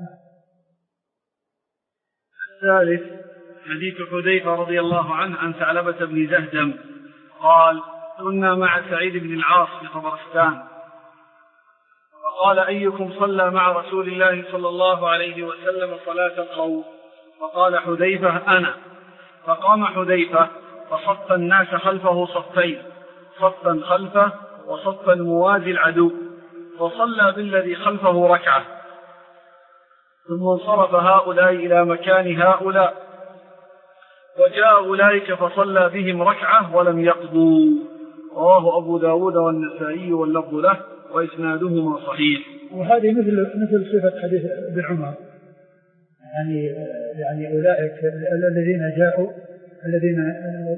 الثالث حديث حذيفة رضي الله عنه عن ثعلبة بن زهدم قال: كنا مع سعيد بن العاص في طبرستان فقال: أيكم صلى مع رسول الله صلى الله عليه وسلم صلاة الخوف؟ فقال حذيفة: أنا. فقام حذيفة فصف الناس خلفه صفين، صفا خلفه وصفا موازي العدو، وصلى بالذي خلفه ركعة ثم انصرف هؤلاء إلى مكان هؤلاء وجاء أولئك فصلى بهم ركعة ولم يقضوا. رواه أبو داود والنسائي واللفظ له وإسنادهما صحيح. وهذه مثل مثل صفة حديث ابن عمر، يعني يعني أولئك الذين جاءوا الذين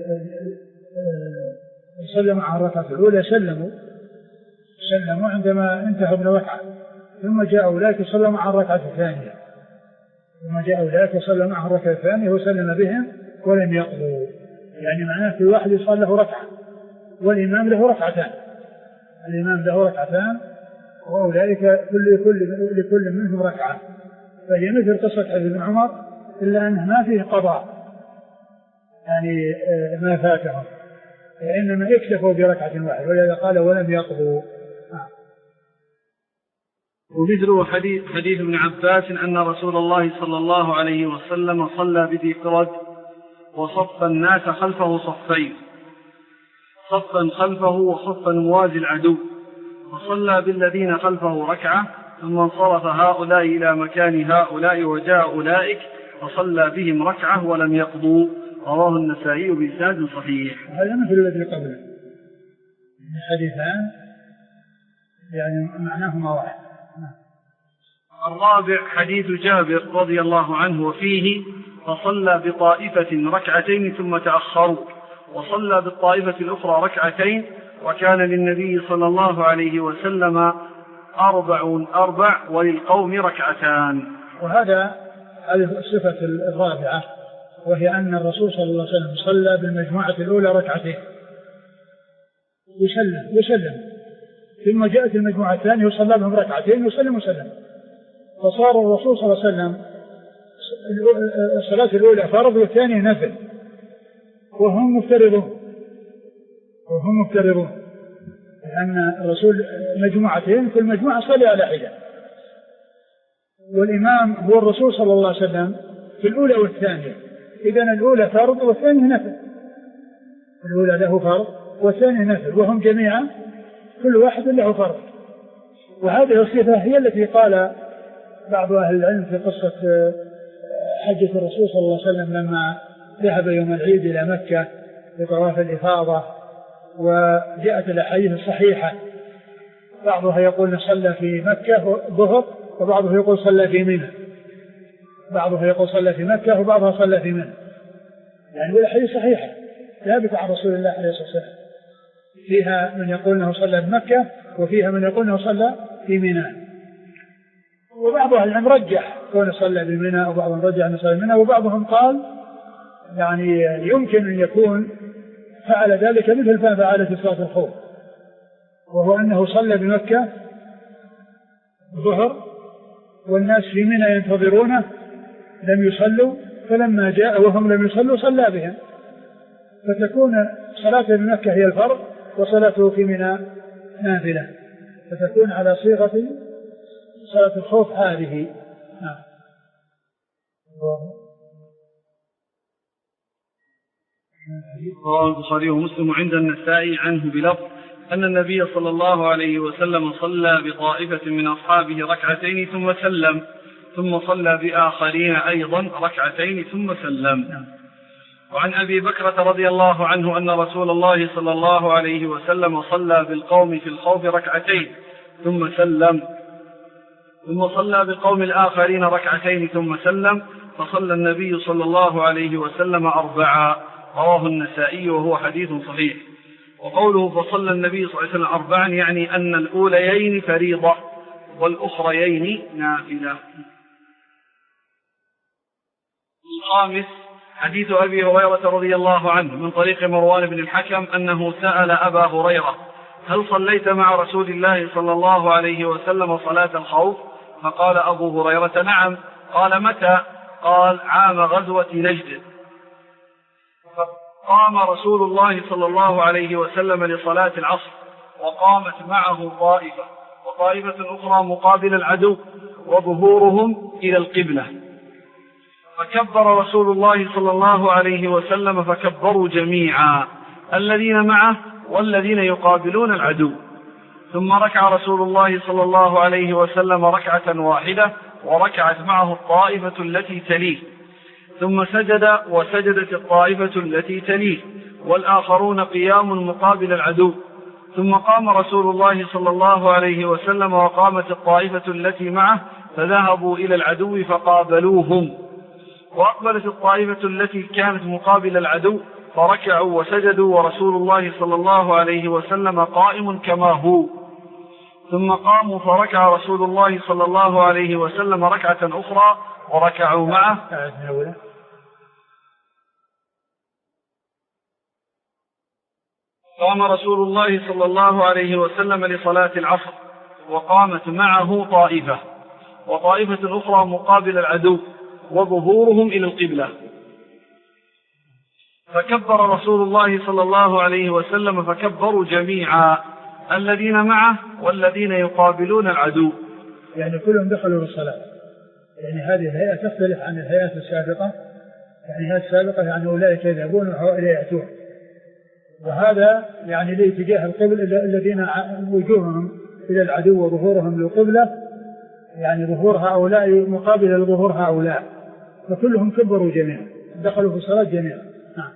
صلوا مع الركعة الأولى سلموا سلموا عندما انتهوا من الركعة، ثم جاء أولئك صلوا مع الركعة الثانية ثم جاء أولئك صلوا مع الركعة الثانية وسلم بهم ولم يقضوا، يعني معناه في واحد يصلي له ركعة والإمام له ركعتان، الإمام له ركعتان وأولئك كل كل لكل منهم ركعة، فهي مثل قصة حديث ابن عمر إلا أنه ما فيه قضاء يعني ما فاتهم، وإنما اكتفوا بركعة واحدة، ولذا قال ولم يقضوا. ومثله حديث, حديث ابن عباس أن رسول الله صلى الله عليه وسلم صلى بذي قرد وصف الناس خلفه صفين، صفا خلفه وصفا موازي العدو، وصلى بالذين خلفه ركعة ثم انصرف هؤلاء إلى مكان هؤلاء وجاء أولئك وصلى بهم ركعة ولم يقضوا. رواه النسائي بإسناد صحيح. هذا مثل الذي قبله، الحديثان يعني معناهما واحد. الرابع حديث جابر رضي الله عنه وفيه: فصلى بطائفة ركعتين ثم تأخروا وصلى بالطائفة الأخرى ركعتين وكان للنبي صلى الله عليه وسلم أربع أربع وللقوم ركعتان. وهذا هذه الصفة الرابعة، وهي أن الرسول صلى الله عليه وسلم صلى بالمجموعة الأولى ركعتين يسلم يسلم ثم جاءت المجموعة الثانية وصلى بهم ركعتين يسلم وسلم، فصار الرسول صلى الله عليه وسلم الصلاة الأولى فرض والثانية نفل وهم مفترضون وهم مفترضون لأن الرسول مجموعتين كل مجموعة صلي على حدة، والإمام هو الرسول صلى الله عليه وسلم في الأولى والثانية. إذن الأولى فرض والثانية نفل، الأولى له فرض والثانية نفل، وهم جميعا كل واحد له فرض. وهذه الصفة هي التي قال بعض أهل العلم في قصة حجة الرسول صلى الله عليه وسلم لما ذهب يوم العيد إلى مكة لطواف الإفاضة، وجاءت الأحاديث الصحيحة بعضها يقول صلى في مكة ظهر، وبعضه يقول صلى في منى، بعضها يقول صلى في مكة وبعضها صلى في منى، يعني الأحاديث صحيحة ثابتة عن رسول الله عليه الصلاة والسلام، فيها من يقول أنه صلى في مكة وفيها من يقول أنه صلى في منى. وبعض أهل العلم رجح كون صلى بمنى، وبعضهم رجح أنه صلى بمنى، وبعضهم قال يعني يمكن أن يكون فعل ذلك مثل ما فعل في صلاة الخوف، وهو أنه صلى بمكة ظهر والناس في منى ينتظرونه لم يصلوا، فلما جاء وهم لم يصلوا صلى بهم، فتكون صلاته بمكة هي الفرض وصلاته في منى نافلة، فتكون على صيغة صلاة الخوف هذه. نعم. رواه البخاري ومسلم عند النسائي عنه بلفظ أن النبي صلى الله عليه وسلم صلى بطائفة من أصحابه ركعتين ثم سلم، ثم صلى بآخرين أيضا ركعتين ثم سلم. وعن أبي بكرة رضي الله عنه أن رسول الله صلى الله عليه وسلم صلى بالقوم في الخوف ركعتين ثم سلم، ثم صلى بالقوم الآخرين ركعتين ثم سلم، فصلى النبي صلى الله عليه وسلم أربعا. رواه النسائي وهو حديث صحيح. وقوله فصلى النبي صلى الله عليه وسلم أربعا يعني أن الأوليين فريضة والأخريين نافلة. الخامس حديث أبي هريرة رضي الله عنه من طريق مروان بن الحكم أنه سأل أبا هريرة هل صليت مع رسول الله صلى الله عليه وسلم صلاة الخوف؟ فقال أبو هريرة نعم. قال متى؟ قال عام غزوة نجد. فقام رسول الله صلى الله عليه وسلم لصلاة العصر، وقامت معه طائفة وطائفة أخرى مقابل العدو وظهورهم إلى القبلة، فكبر رسول الله صلى الله عليه وسلم فكبروا جميعا الذين معه والذين يقابلون العدو، ثم ركع رسول الله صلى الله عليه وسلم ركعة واحدة وركعت معه الطائفة التي تليه، ثم سجد وسجدت الطائفة التي تليه والآخرون قيام مقابل العدو، ثم قام رسول الله صلى الله عليه وسلم وقامت الطائفة التي معه فذهبوا إلى العدو فقابلوهم، وأقبلت الطائفة التي كانت مقابل العدو فركعوا وسجدوا ورسول الله صلى الله عليه وسلم قائم كما هو، ثم قاموا فركع رسول الله صلى الله عليه وسلم ركعة أخرى وركعوا معه. قام رسول الله صلى الله عليه وسلم لصلاة العصر وقامت معه طائفة وطائفة أخرى مقابل العدو وظهورهم إلى القبلة، فكبر رسول الله صلى الله عليه وسلم فكبروا جميعا الذين معه والذين يقابلون العدو، يعني كلهم دخلوا في الصلاة. يعني هذه الهيئة تختلف عن الهيئات السابقة، يعني الهيئات السابقة يعني أولئك يذهبون وهؤلاء يأتون، وهذا يعني لاتجاه القبل الذين وجوههم إلى العدو وظهورهم للقبلة، يعني ظهور هؤلاء مقابل لظهور هؤلاء، فكلهم كبروا جميعا دخلوا في الصلاة جميعا. نعم.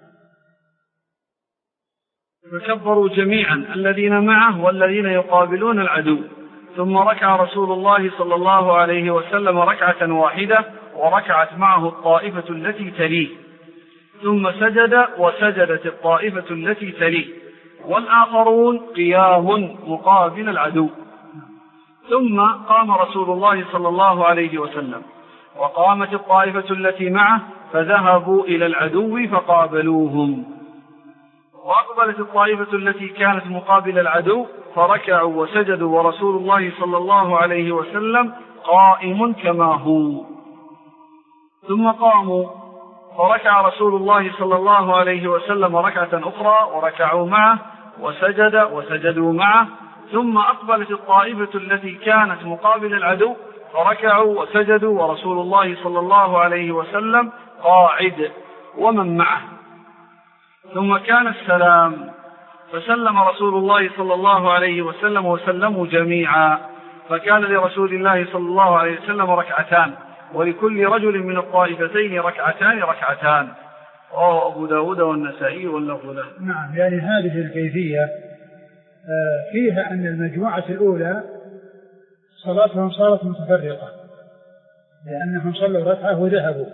فكبروا جميعا الذين معه والذين يقابلون العدو، ثم ركع رسول الله صلى الله عليه وسلم ركعة واحدة وركعت معه الطائفة التي تليه، ثم سجد وسجدت الطائفة التي تليه والآخرون قيام مقابل العدو، ثم قام رسول الله صلى الله عليه وسلم وقامت الطائفة التي معه فذهبوا إلى العدو فقابلوهم، وأقبلت الطائفة التي كانت مقابل العدو فركعوا وسجدوا ورسول الله صلى الله عليه وسلم قائم كما هو، ثم قاموا فركع رسول الله صلى الله عليه وسلم ركعة أخرى وركعوا معه وسجد وسجدوا معه، ثم أقبلت الطائفة التي كانت مقابل العدو فركعوا وسجدوا ورسول الله صلى الله عليه وسلم قاعد ومن معه. ثم كان السلام فسلم رسول الله صلى الله عليه وسلم وسلموا جميعا، فكان لرسول الله صلى الله عليه وسلم ركعتان ولكل رجل من الطائفتين ركعتان ركعتان. رواه أبو داود والنسائي واللفظ له. نعم، يعني هذه الكيفية فيها أن المجموعة الأولى صلاتهم صارت متفرقة لأنهم صلوا ركعة وذهبوا،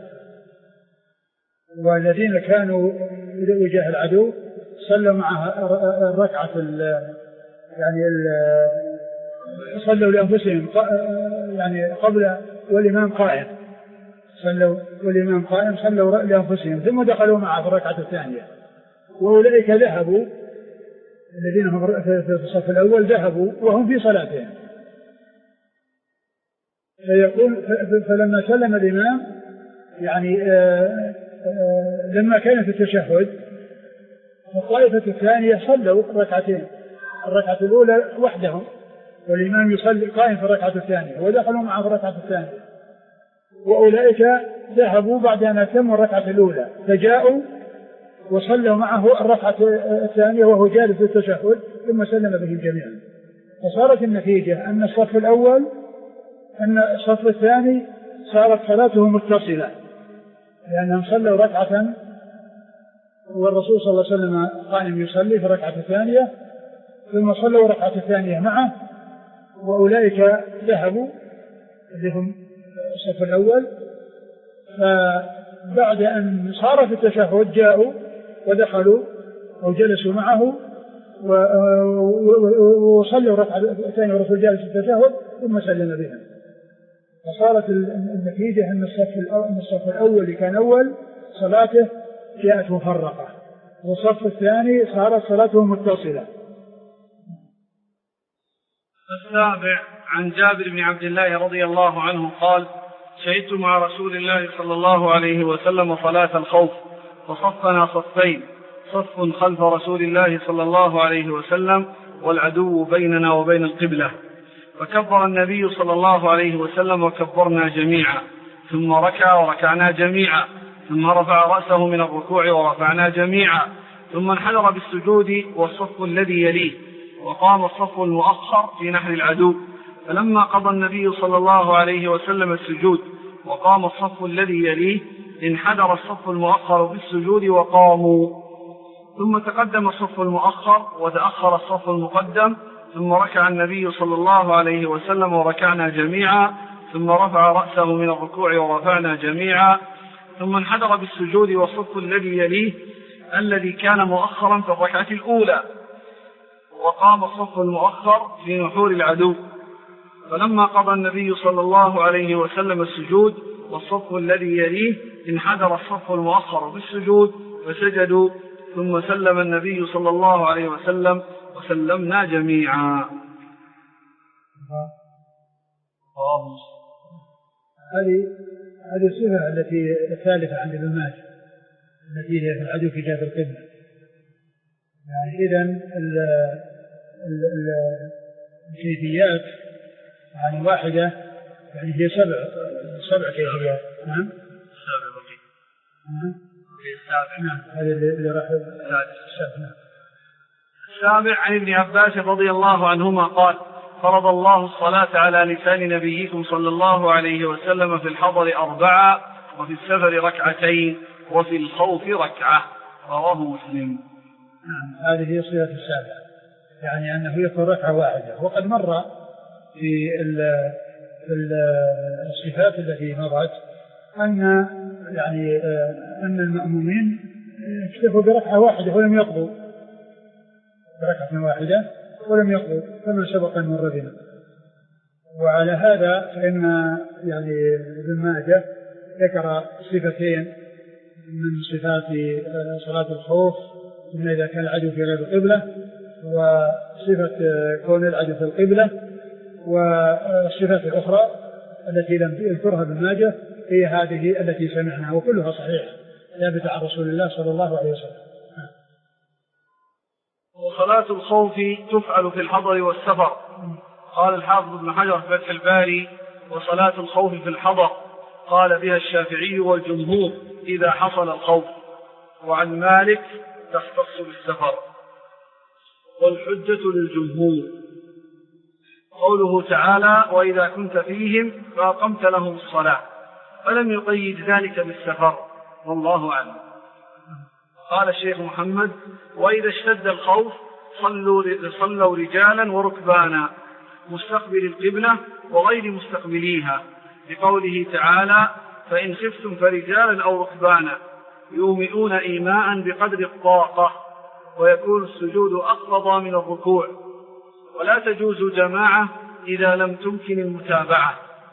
والذين كانوا وجه العدو صلوا معها الركعة يعني صلوا لأنفسهم يعني قبل والإمام قائم، صلوا والإمام قائم صلوا لأنفسهم ثم دخلوا معه في الركعة الثانية. وأولئك ذهبوا الذين هم في الصف الأول ذهبوا وهم في صلاتهم، فيقول فلما سلم الإمام يعني آآ آآ لما كان في التشهد الطائفة الثانية صلوا ركعتين، الركعة الأولى وحدهم والإمام يصلي قائم في الركعة الثانية ودخلوا معه في الركعة الثانية، وأولئك ذهبوا بعد أن أتموا الركعة الأولى فجاءوا وصلوا معه الركعة الثانية وهو جالس في التشهد ثم سلم بهم جميعا. فصارت النتيجة أن الصف الأول أن الصف الثاني صارت صلاته متصلة لأنهم صلوا ركعة والرسول صلى الله عليه وسلم قائم يصلي في الركعة الثانية ثم صلوا الركعة الثانية معه، وأولئك ذهبوا اللي هم الصف الأول، فبعد أن صار في التشهد جاءوا ودخلوا أو جلسوا معه وصلوا الركعة الثانية والرسول جالس في التشهد ثم سلم بهم. فصارت النتيجة أن الصف الأول اللي كان أول صلاته جاءت مفرقة والصف الثاني صارت صلاته متصلة. السابع عن جابر بن عبد الله رضي الله عنه قال: شهدت مع رسول الله صلى الله عليه وسلم صلاة الخوف فصفنا صفين، صف خلف رسول الله صلى الله عليه وسلم والعدو بيننا وبين القبلة، فكبر النبي صلى الله عليه وسلم وكبرنا جميعا، ثم ركع وركعنا جميعا، ثم رفع رأسه من الركوع ورفعنا جميعا، ثم انحدر بالسجود والصف الذي يليه، وقام الصف المؤخر في نحر العدو، فلما قضى النبي صلى الله عليه وسلم السجود وقام الصف الذي يليه انحدر الصف المؤخر بالسجود وقاموا، ثم تقدم الصف المؤخر وتأخر الصف المقدم، ثم ركع النبي صلى الله عليه وسلم وركعنا جميعا، ثم رفع رأسه من الركوع ورفعنا جميعا، ثم انحدر بالسجود والصف الذي يليه الذي كان مؤخرا في الركعة الأولى، وقام الصف المؤخر في نحور العدو، فلما قضى النبي صلى الله عليه وسلم السجود والصف الذي يليه انحدر الصف المؤخر بالسجود فسجدوا، ثم سلم النبي صلى الله عليه وسلم وسلمنا جميعا. هذه هذه الصفة التي الثالثة عند ابن ماجه التي هي في العدو في جهة القبلة. يعني إذن الكيفيات يعني واحدة يعني هي سبع سبع كيفيات. نعم السابع بقي نعم السابع نعم هذا اللي راح السابع. السابع عن ابن عباس رضي الله عنهما قال: فرض الله الصلاة على لسان نبيكم صلى الله عليه وسلم في الحضر أربعة وفي السفر ركعتين وفي الخوف ركعة. رواه مسلم. نعم هذه هي الصفة السابعة، يعني أنه يكون ركعة واحدة. وقد مر في الصفات التي مضت أن يعني أن المأمومين اكتفوا بركعة واحدة ولم يقضوا بركعة واحدة ولم يقضوا كما سبق المر بنا. وعلى هذا فإن يعني ابن ماجه ذكر صفتين من صفات صلاة الخوف، ثم إذا كان العدو في غير القبلة، وصفة كون العدو في القبلة، والصفات الأخرى التي لم يذكرها ابن ماجه هي هذه التي سمعناها وكلها صحيحة ثابتة عن رسول الله صلى الله عليه وسلم. وصلاة الخوف تفعل في الحضر والسفر. قال الحافظ ابن حجر في فتح الباري: وصلاة الخوف في الحضر قال بها الشافعي والجمهور إذا حصل الخوف. وعن مالك تختص بالسفر. والحجة للجمهور قوله تعالى وإذا كنت فيهم فأقمت لهم الصلاة، فلم يقيد ذلك بالسفر والله أعلم. قال الشيخ محمد وإذا اشتد الخوف صلوا, صلوا رجالا وركبانا مستقبل القبلة وغير مستقبليها، لقوله تعالى فإن خفتم فرجالا أو ركبانا يومئون إيماء بقدر الطاقة، ويكون السجود أقرب من الركوع، ولا تجوز جماعة إذا لم تمكن المتابعة.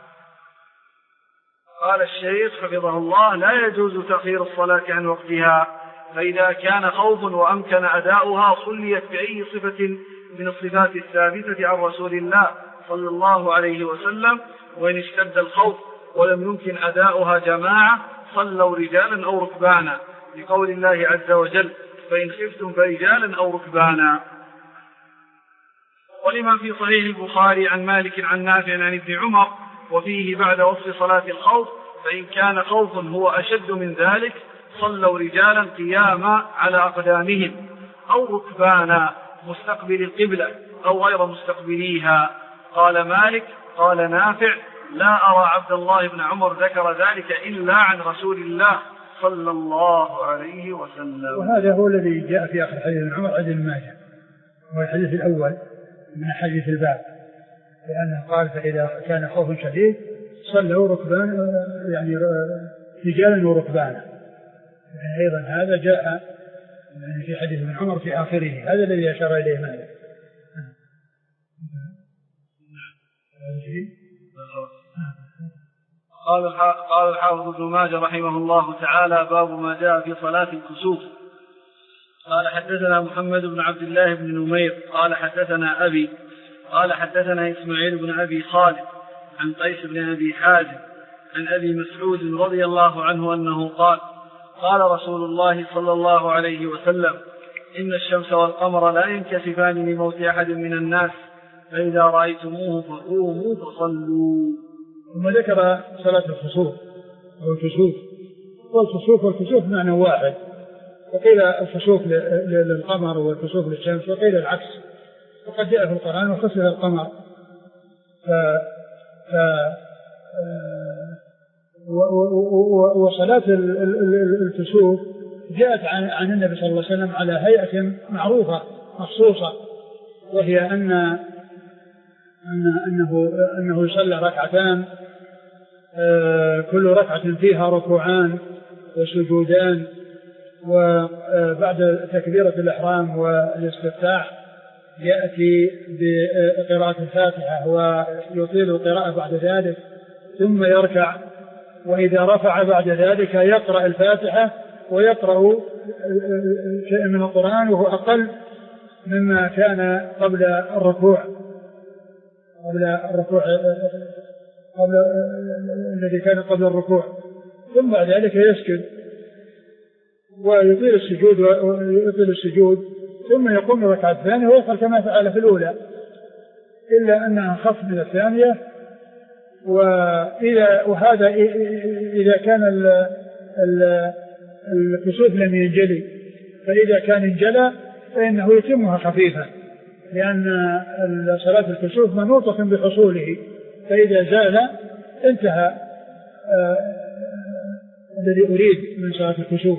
قال الشيخ حفظه الله لا يجوز تأخير الصلاة عن وقتها، فإذا كان خوف وأمكن أداؤها صليت بأي صفة من الصفات الثابتة عن رسول الله صلى الله عليه وسلم. وإن اشتد الخوف ولم يمكن أداؤها جماعة صلوا رجالا أو ركبانا، لقول الله عز وجل فإن خفتم فرجالا أو ركبانا. ولما في صحيح البخاري عن مالك عن نافع عن ابن عمر وفيه بعد وصف صلاة الخوف فإن كان خوف هو أشد من ذلك صلوا رجالا قياما على أقدامهم أو ركبانا مستقبل القبلة أو غير مستقبليها. قال مالك قال نافع لا أرى عبد الله بن عمر ذكر ذلك إلا عن رسول الله صلى الله عليه وسلم. وهذا هو الذي جاء في آخر حديث ابن عمر عند ابن ماجه، هو الحديث الأول من حديث الباب، لأنه قال فإذا كان خوف شديد صلوا ركبان يعني رجالا وركبانا. يعني أيضا هذا جاء يعني في حديث ابن عمر في آخره، هذا الذي أشار إليه مالك. قال الحافظ ابن ماجه رحمه الله تعالى باب ما جاء في صلاة الكسوف. قال حدثنا محمد بن عبد الله بن نمير قال حدثنا أبي قال حدثنا إسماعيل بن أبي خالد عن قيس بن أبي حازم عن أبي مسعود رضي الله عنه أنه قال قال رسول الله صلى الله عليه وسلم إن الشمس والقمر لا ينكسفان لموت أحد من الناس، فإذا رأيتموه فقوموا فصلوا. ثم ذكر صلاة الخسوف أو الكسوف، والكسوف والكسوف معنى واحد، وقيل الكسوف للقمر والكسوف للشمس، وقيل العكس، وقد جاء في القرآن وخسف القمر. ف... ف... وصلاة الكسوف جاءت عن... عن النبي صلى الله عليه وسلم على هيئة معروفة مخصوصة، وهي أن أنه أنه يصلى ركعتان كل ركعة فيها ركوعان وسجودان، وبعد تكبيرة الإحرام والاستفتاح يأتي بقراءة الفاتحة ويطيل القراءة بعد ذلك ثم يركع، وإذا رفع بعد ذلك يقرأ الفاتحة ويقرأ شيء من القرآن وهو أقل مما كان قبل الركوع قبل الركوع قبل الذي كان قبل الركوع، ثم بعد ذلك يسجد ويطيل السجود ويطيل السجود ثم يقوم الركعة الثانية ويفعل كما فعل في الأولى، إلا أنها خف من الثانية. وإذا وهذا إذا كان الكسوف لم ينجلي، فإذا كان انجلى فإنه يتمها خفيفا، لأن صلاة الكسوف منوطة بحصوله، فإذا زال انتهى آه الذي أريد من صلاة الكسوف.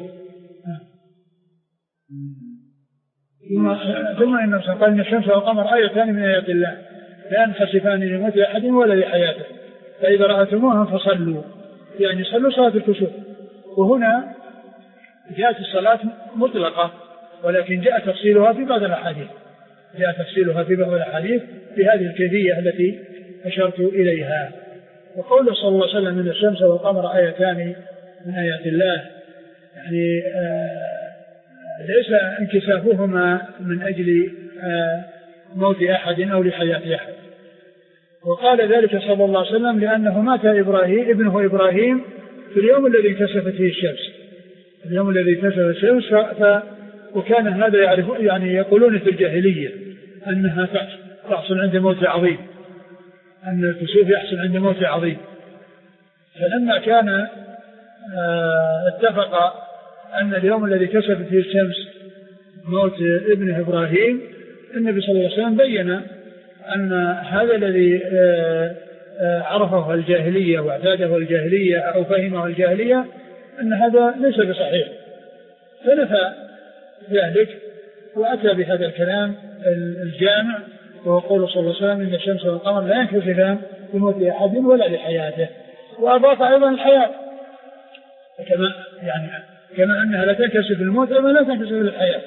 ثم ثم إنه قال إن الشمس والقمر آيتان من آيات الله لا ينخسفان لموت أحد ولا لحياته، فإذا رأيتموها فصلوا، يعني صلوا صلاة الكسوف. وهنا جاءت الصلاة مطلقة، ولكن جاء تفصيلها في بعض الأحاديث جاء تفصيلها في بعض الأحاديث بهذه الكيفية التي أشرت إليها. وقوله صلى الله عليه وسلم من الشمس والقمر آيتان من آيات الله، يعني آه ليس انكسافهما من أجل آه موت أحد أو لحياة أحد. وقال ذلك صلى الله عليه وسلم لأنه مات إبراهيم ابنه إبراهيم في اليوم الذي انكسفت فيه الشمس اليوم الذي انكسفت الشمس ف... وكان هذا يعرف يعني يقولون في الجاهلية أنها تحصل عند موت عظيم أن الكسوف يحصل عند موت عظيم. فلما كان اتفق أن اليوم الذي كسفت فيه الشمس موت ابنه إبراهيم، النبي صلى الله عليه وسلم بين أن هذا الذي عرفه الجاهلية واعتاده الجاهلية أو فهمه الجاهلية أن هذا ليس بصحيح، فنفى ذلك وأتى بهذا الكلام الجامع، وهو قول صلى الله عليه وسلم إن الشمس والقمر لا ينكسفان بموت أحد ولا لحياته، وأضاف أيضا الحياة كما يعني كما أنها لا تنكسف الموت أما لا تنكسف الحياة.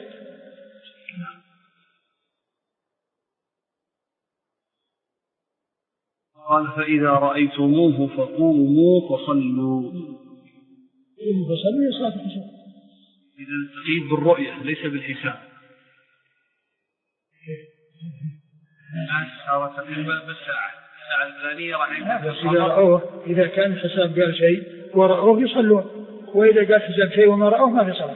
قال فإذا رأيتموه فقوموا فصلوا. فصلوا يصلي الحساب. إذا التقييد بالرؤية ليس بالحساب. صار تقييد بالساعة الساعة الفلانية راح يكون. إذا رأوه إذا كان الحساب قال شيء ورأوه يصلون، وإذا قال حساب شيء وما رأوه ما في صلاة.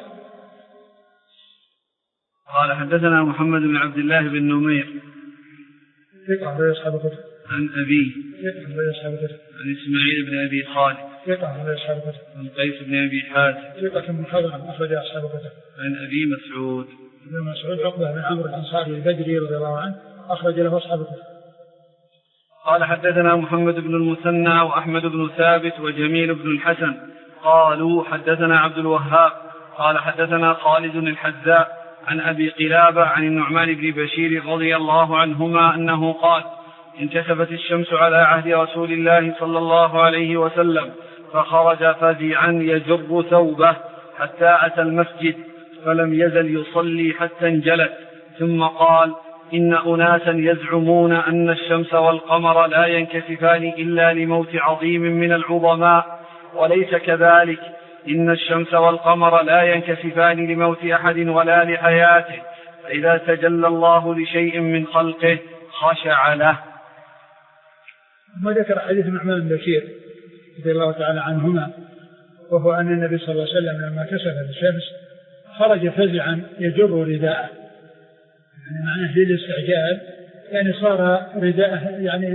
قال حدثنا محمد بن عبد الله بن نمير ثقة في أصحاب الكتب. عن أبيه ثقة في أصحاب الكتب. عن إسماعيل بن أبي خالد ثقة في أصحاب الكتب. عن قيس بن أبي حازم ثقة من خضرم أخرج أصحاب الكتب. عن أبي مسعود ابن مسعود عقبة بن عمرو الأنصاري البدري رضي الله عنه أخرج له أصحاب الكتب. قال حدثنا محمد بن المثنى وأحمد بن ثابت وجميل بن الحسن قالوا حدثنا عبد الوهاب قال حدثنا خالد الحذاء عن أبي قلابة عن النعمان بن بشير رضي الله عنهما أنه قال انكسفت الشمس على عهد رسول الله صلى الله عليه وسلم فخرج فزعا يجر ثوبه حتى أتى المسجد فلم يزل يصلي حتى انجلت، ثم قال إن أناسا يزعمون أن الشمس والقمر لا ينكسفان إلا لموت عظيم من العظماء، وليس كذلك، إن الشمس والقمر لا ينكسفان لموت أحد ولا لحياته، فإذا تجلى الله لشيء من خلقه خشع له. ما ذكر حديث النعمان بن بشير رضي الله تعالى عنهما، وهو أن النبي صلى الله عليه وسلم لما كسفت الشمس خرج فزعا يجر رداءه، يعني معناه للاستعجال، يعني صار رداءه يعني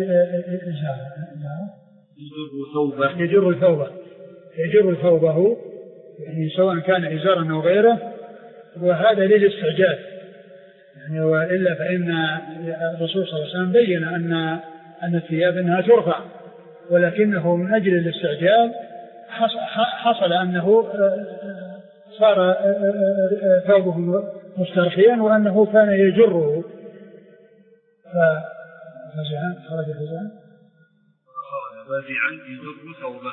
يجر ثوبه يجر ثوبه يجر ثوبه يعني سواء كان إزارا أو غيره، وهذا للاستعجال يعني، وإلا فإن الرسول صلى الله عليه وسلم بين أن أن الثياب أنها ترفع، ولكنه من أجل الاستعجال حصل أنه صار ثوبه مسترخيا وأنه كان يجره ففزعا خرج فزعا فزعا يجر ثوبه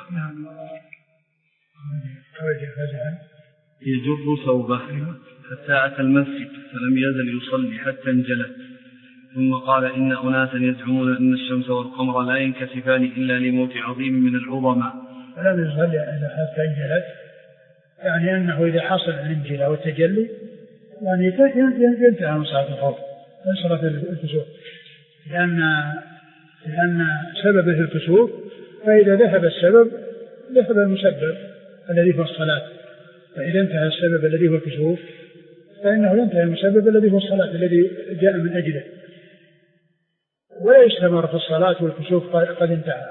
خرج فزعا يجر ثوبه حتى أتى المسجد فلم يزل يصلي حتى انجلت، ثم قال إن أناسا يزعمون أن الشمس والقمر لا ينكسفان إلا لموت عظيم من العظماء. فلم يصلي حتى انجلت، يعني أنه إذا حصل الانجلاء والتجلي يعني ينتهى من صلاة الخوف من صلاة الكسوف، لأن لأن سببه الكسوف، فإذا ذهب السبب ذهب المسبب الذي هو الصلاة، فإذا انتهى السبب الذي هو الكسوف فإنه ينتهي المسبب الذي هو الصلاة الذي جاء من أجله، ولا يستمر في الصلاة والكسوف قد انتهى.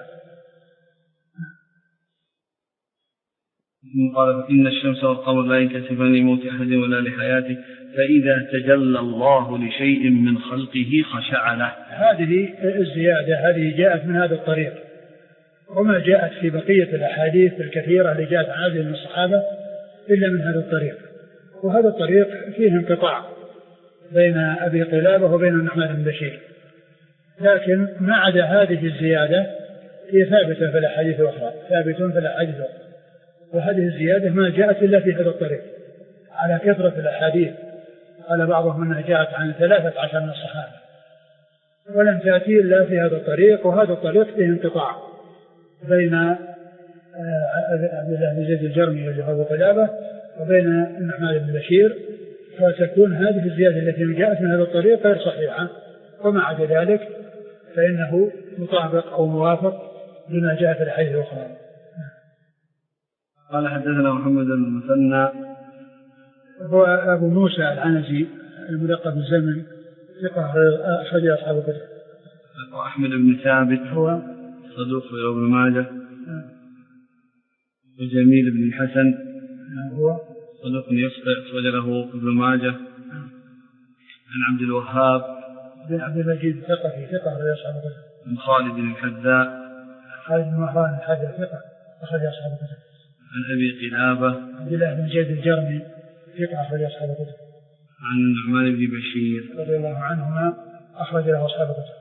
قال إن الشمس والقمر لا ينكسفان لموت أحد ولا لحياته، فإذا تجلى الله لشيء من خلقه خشع له. هذه الزيادة هذه جاءت من هذا الطريق، وما جاءت في بقية الأحاديث الكثيرة اللي جاءت عن عدد من الصحابة إلا من هذا الطريق، وهذا الطريق فيه انقطاع بين أبي قلابة وبين النعمان بن بشير، لكن ما عدا هذه الزيادة هي ثابتة في الأحاديث الأخرى، ثابتون في الأحاديث الأخرى، وهذه الزيادة ما جاءت إلا في هذا الطريق على كثرة الأحاديث. قال بعضهم أنها جاءت عن ثلاثة عشر من الصحابة، ولم تأتي إلا في هذا الطريق، وهذا الطريق فيه انقطاع بين عبد الله بن زيد الجرمي وجه أبو قلابة وبين النعمان بن بشير، فتكون هذه الزيادة التي جاءت من هذا الطريق غير صحيحة، وما عدا ذلك فإنه مطابق أو موافق لما جاء في الحديث الأخرى. قال حدثنا محمد بن المثنى هو أبو موسى العنزي الملقب بالزمن، ثقة أخرج أصحاب الكتب. وأحمد بن ثابت هو صدوق في ابن ماجه. وجميل بن الحسن هو صدوق يخطئ أخرج له ابن ماجه. عن عبد الوهاب بن عبد المجيد ثقفي ثقة أخرج أصحاب الكتب. عن خالد بن الحذاء خالد بن مهران الحذاء ثقة أخرج أصحاب الكتب. عن أبي قلابة عبد الله بن زيد الجرمي ثقة أخرج أصحاب الكتب. عن النعمان بن بشير رضي الله عنهما أخرج له أصحاب الكتب.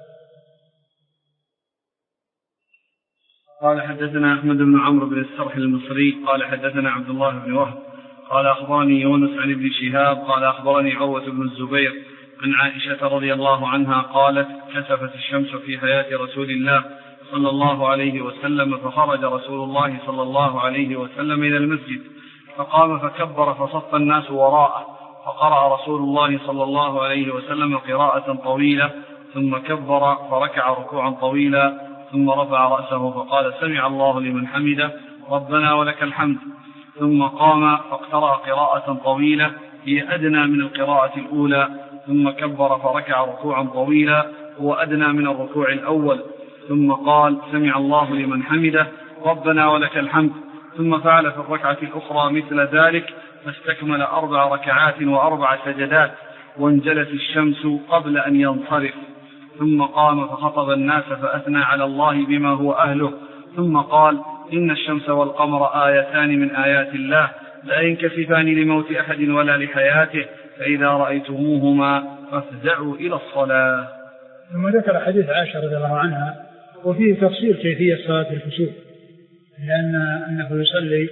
قال حدثنا أحمد بن عمرو بن السرح المصري قال حدثنا عبد الله بن وهب قال أخبرني يونس عن ابن شهاب قال أخبرني عروة بن الزبير عن عائشة رضي الله عنها قالت كسفت الشمس في حياة رسول الله صلى الله عليه وسلم فخرج رسول الله صلى الله عليه وسلم إلى المسجد فقام فكبر فصف الناس وراءه فقرأ رسول الله صلى الله عليه وسلم قراءة طويلة ثم كبر فركع ركوعا طويلا ثم رفع رأسه فقال سمع الله لمن حمده ربنا ولك الحمد ثم قام فاقترأ قراءة طويلة هي أدنى من القراءة الأولى ثم كبر فركع ركوعا طويلا هو أدنى من الركوع الأول ثم قال سمع الله لمن حمده ربنا ولك الحمد ثم فعل في الركعة الأخرى مثل ذلك فاستكمل أربع ركعات وأربع سجدات وانجلت الشمس قبل أن ينصرف ثم قام فخطب الناس فأثنى على الله بما هو أهله ثم قال إن الشمس والقمر آيتان من آيات الله لا ينكسفان لموت أحد ولا لحياته فإذا رأيتموهما فافزعوا إلى الصلاة. ثم ذكر حديث عائشة رضي الله عنها وفيه تفصيل كيفية صلاة الكسوف لأن أنه يصلي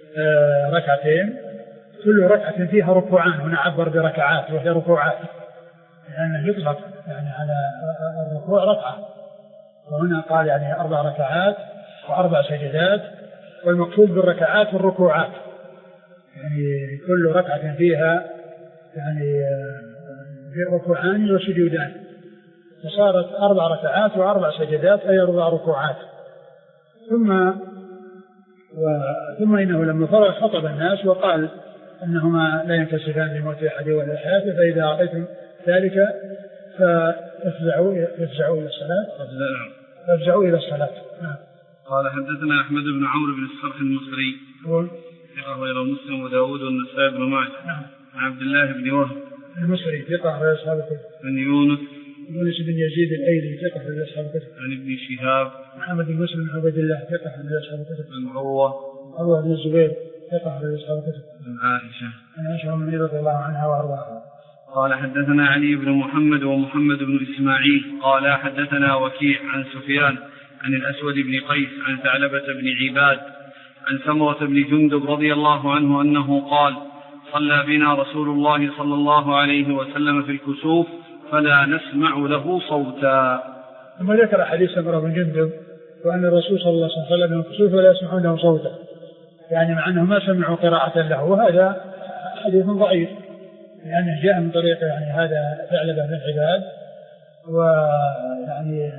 ركعتين كل ركعة فيها ركوعان هنا عبر بركعات وهي ركوعات لأنه يطلق يعني على الركوع ركعة وهنا قال يعني أربع ركعات وأربع سجدات والمقصود بالركعات والركوعات يعني كل ركعة فيها يعني ركوعان وسجودان فصارت أربع ركعات وأربع سجدات أي أربع ركوعات ثم و... ثم إنه لما فرغ خطب الناس وقال أنهما لا ينكسفان لموت أحد ولا حياته فإذا رأيتم ذلك فافزعوا فافزعوا إلى الصلاة فافزعوا إلى الصلاة. قال حدثنا أحمد بن عمرو بن السرح المصري ثقة غير مسلم وداود والنسائي بن ماجه عن عبد الله بن وهب المصري ثقة غير أصحاب الكتب عن يونس يونس بن يزيد الأيلي ثقة غير أصحاب الكتب عن ابن شهاب محمد بن مسلم بن عبد الله ثقة غير أصحاب الكتب عن عروة عروة بن الزبير ثقة غير أصحاب الكتب عن عائشة عن عائشة رضي الله عنها وأرضاها. قال حدثنا علي بن محمد ومحمد بن إسماعيل قال حدثنا وكيع عن سفيان عن الأسود بن قيس عن ثعلبة بن عباد عن سمرة بن جندب رضي الله عنه أنه قال صلى بنا رسول الله صلى الله عليه وسلم في الكسوف فلا نسمع له صوتا. ثم ذكر حديث سمرة بن جندب وأن الرسول صلى الله عليه وسلم في الكسوف فلا يسمعون له صوتا يعني مع أنه ما سمعوا قراءة له وهذا حديث ضعيف لأنه جاء من طريق يعني هذا ثعلبة بن عباد ويعني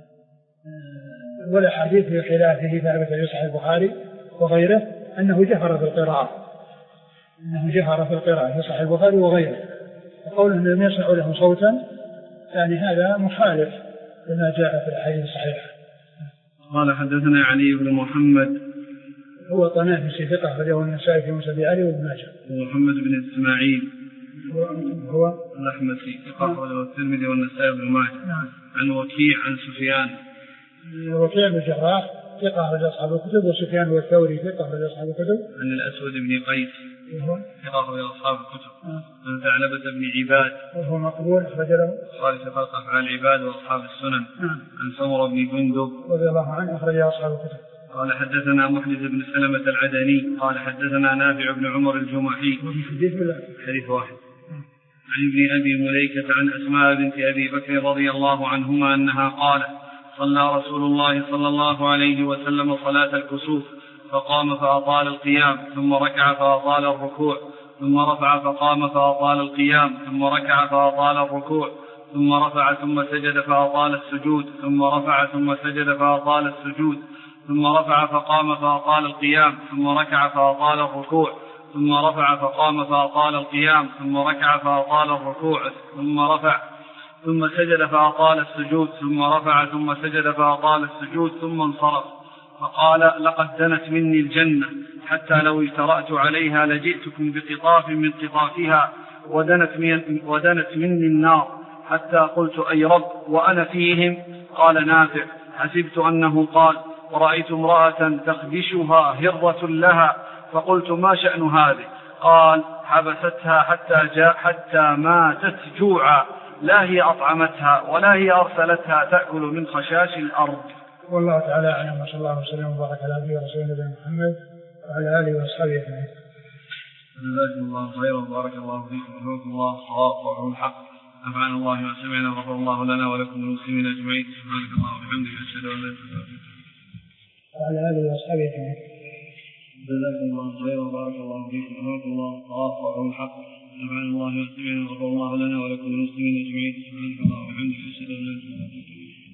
ولا حديث في خلافه ثابت في صحيح البخاري وغيره أنه جهر في القراءة أنه جهر في القراءة في صحيح البخاري وغيره وقوله أنه لم يسمع له صوتا يعني هذا مخالف لما جاء في الحديث الصحيح. قال حدثنا علي بن محمد هو طنافسي ثقة أخرجه النسائي في مسند علي وابن ماجه. ومحمد بن إسماعيل هو الأحمسي ثقة أخرجه الترمذي والنسائي وابن ماجه. نعم. عن وكيع عن سفيان وكيع بن الجراح ثقة أخرج أصحاب الكتب وسفيان والثوري ثقة أخرج أصحاب الكتب. عن الأسود بن قيس وهو ثقة أخرج أصحاب الكتب. عن ثعلبة بن عباد وهو مقبول أخرج له خالف خلق أفعال العباد وأصحاب السنن. عن سمرة بن جندب رضي الله عنه أخرج أصحاب الكتب. قال حدثنا محدث بن سلمة العدني قال حدثنا نافع بن عمر الجمحي حديث ولا حديث واحد عن ابن أبي مليكة عن أسماء بنت أبي بكر رضي الله عنهما أنها قالت صلى رسول الله صلى الله عليه وسلم صلاة الكسوف فقام فأطال القيام ثم ركع فأطال الركوع ثم رفع فقام فأطال القيام ثم ركع فأطال الركوع ثم رفع ثم سجد فأطال السجود ثم رفع ثم سجد فأطال السجود ثم رفع فقام فأطال القيام ثم ركع فأطال الركوع ثم رفع فقام فأطال القيام ثم ركع فأطال الركوع ثم رفع ثم سجد فأطال السجود ثم رفع ثم سجد فأطال السجود ثم انصرف، فقال لقد دنت مني الجنة حتى لو اجترأت عليها لجئتكم بقطاف من قطافها، ودنت, من ودنت مني النار حتى قلت أي رب وأنا فيهم. قال نافع حسبت أنه قال ورأيت امرأة تخدشها هرة لها فقلت ما شأن هذه؟ قال حبستها حتى, جاء حتى ماتت جوعا، لا هي أطعمتها ولا هي أرسلتها تأكل من خشاش الأرض. والله تعالى أعلم، وصلى الله وسلم وبارك على عبده ورسوله محمد وعلى آله وأصحابه أجمعين. جزاكم الله خيرا وبارك الله فيكم ورحمة الله وعلى الحق. نفعنا الله ما سمعنا وغفر الله لنا ولكم المسلمين أجمعين. سبحانك اللهم وبحمدك أشهد أن لا إله إلا أنت وعلى آله وأصحابه أجمعين. جزاكم الله خيرا وبارك الله فيكم ورحمة الله وعلى الحق. نفعنا الله ما سمعنا وغفر الله لنا ولكم المسلمين أجمعين. سبحانك اللهم وبحمدك أشهد أن لا إله إلا أنت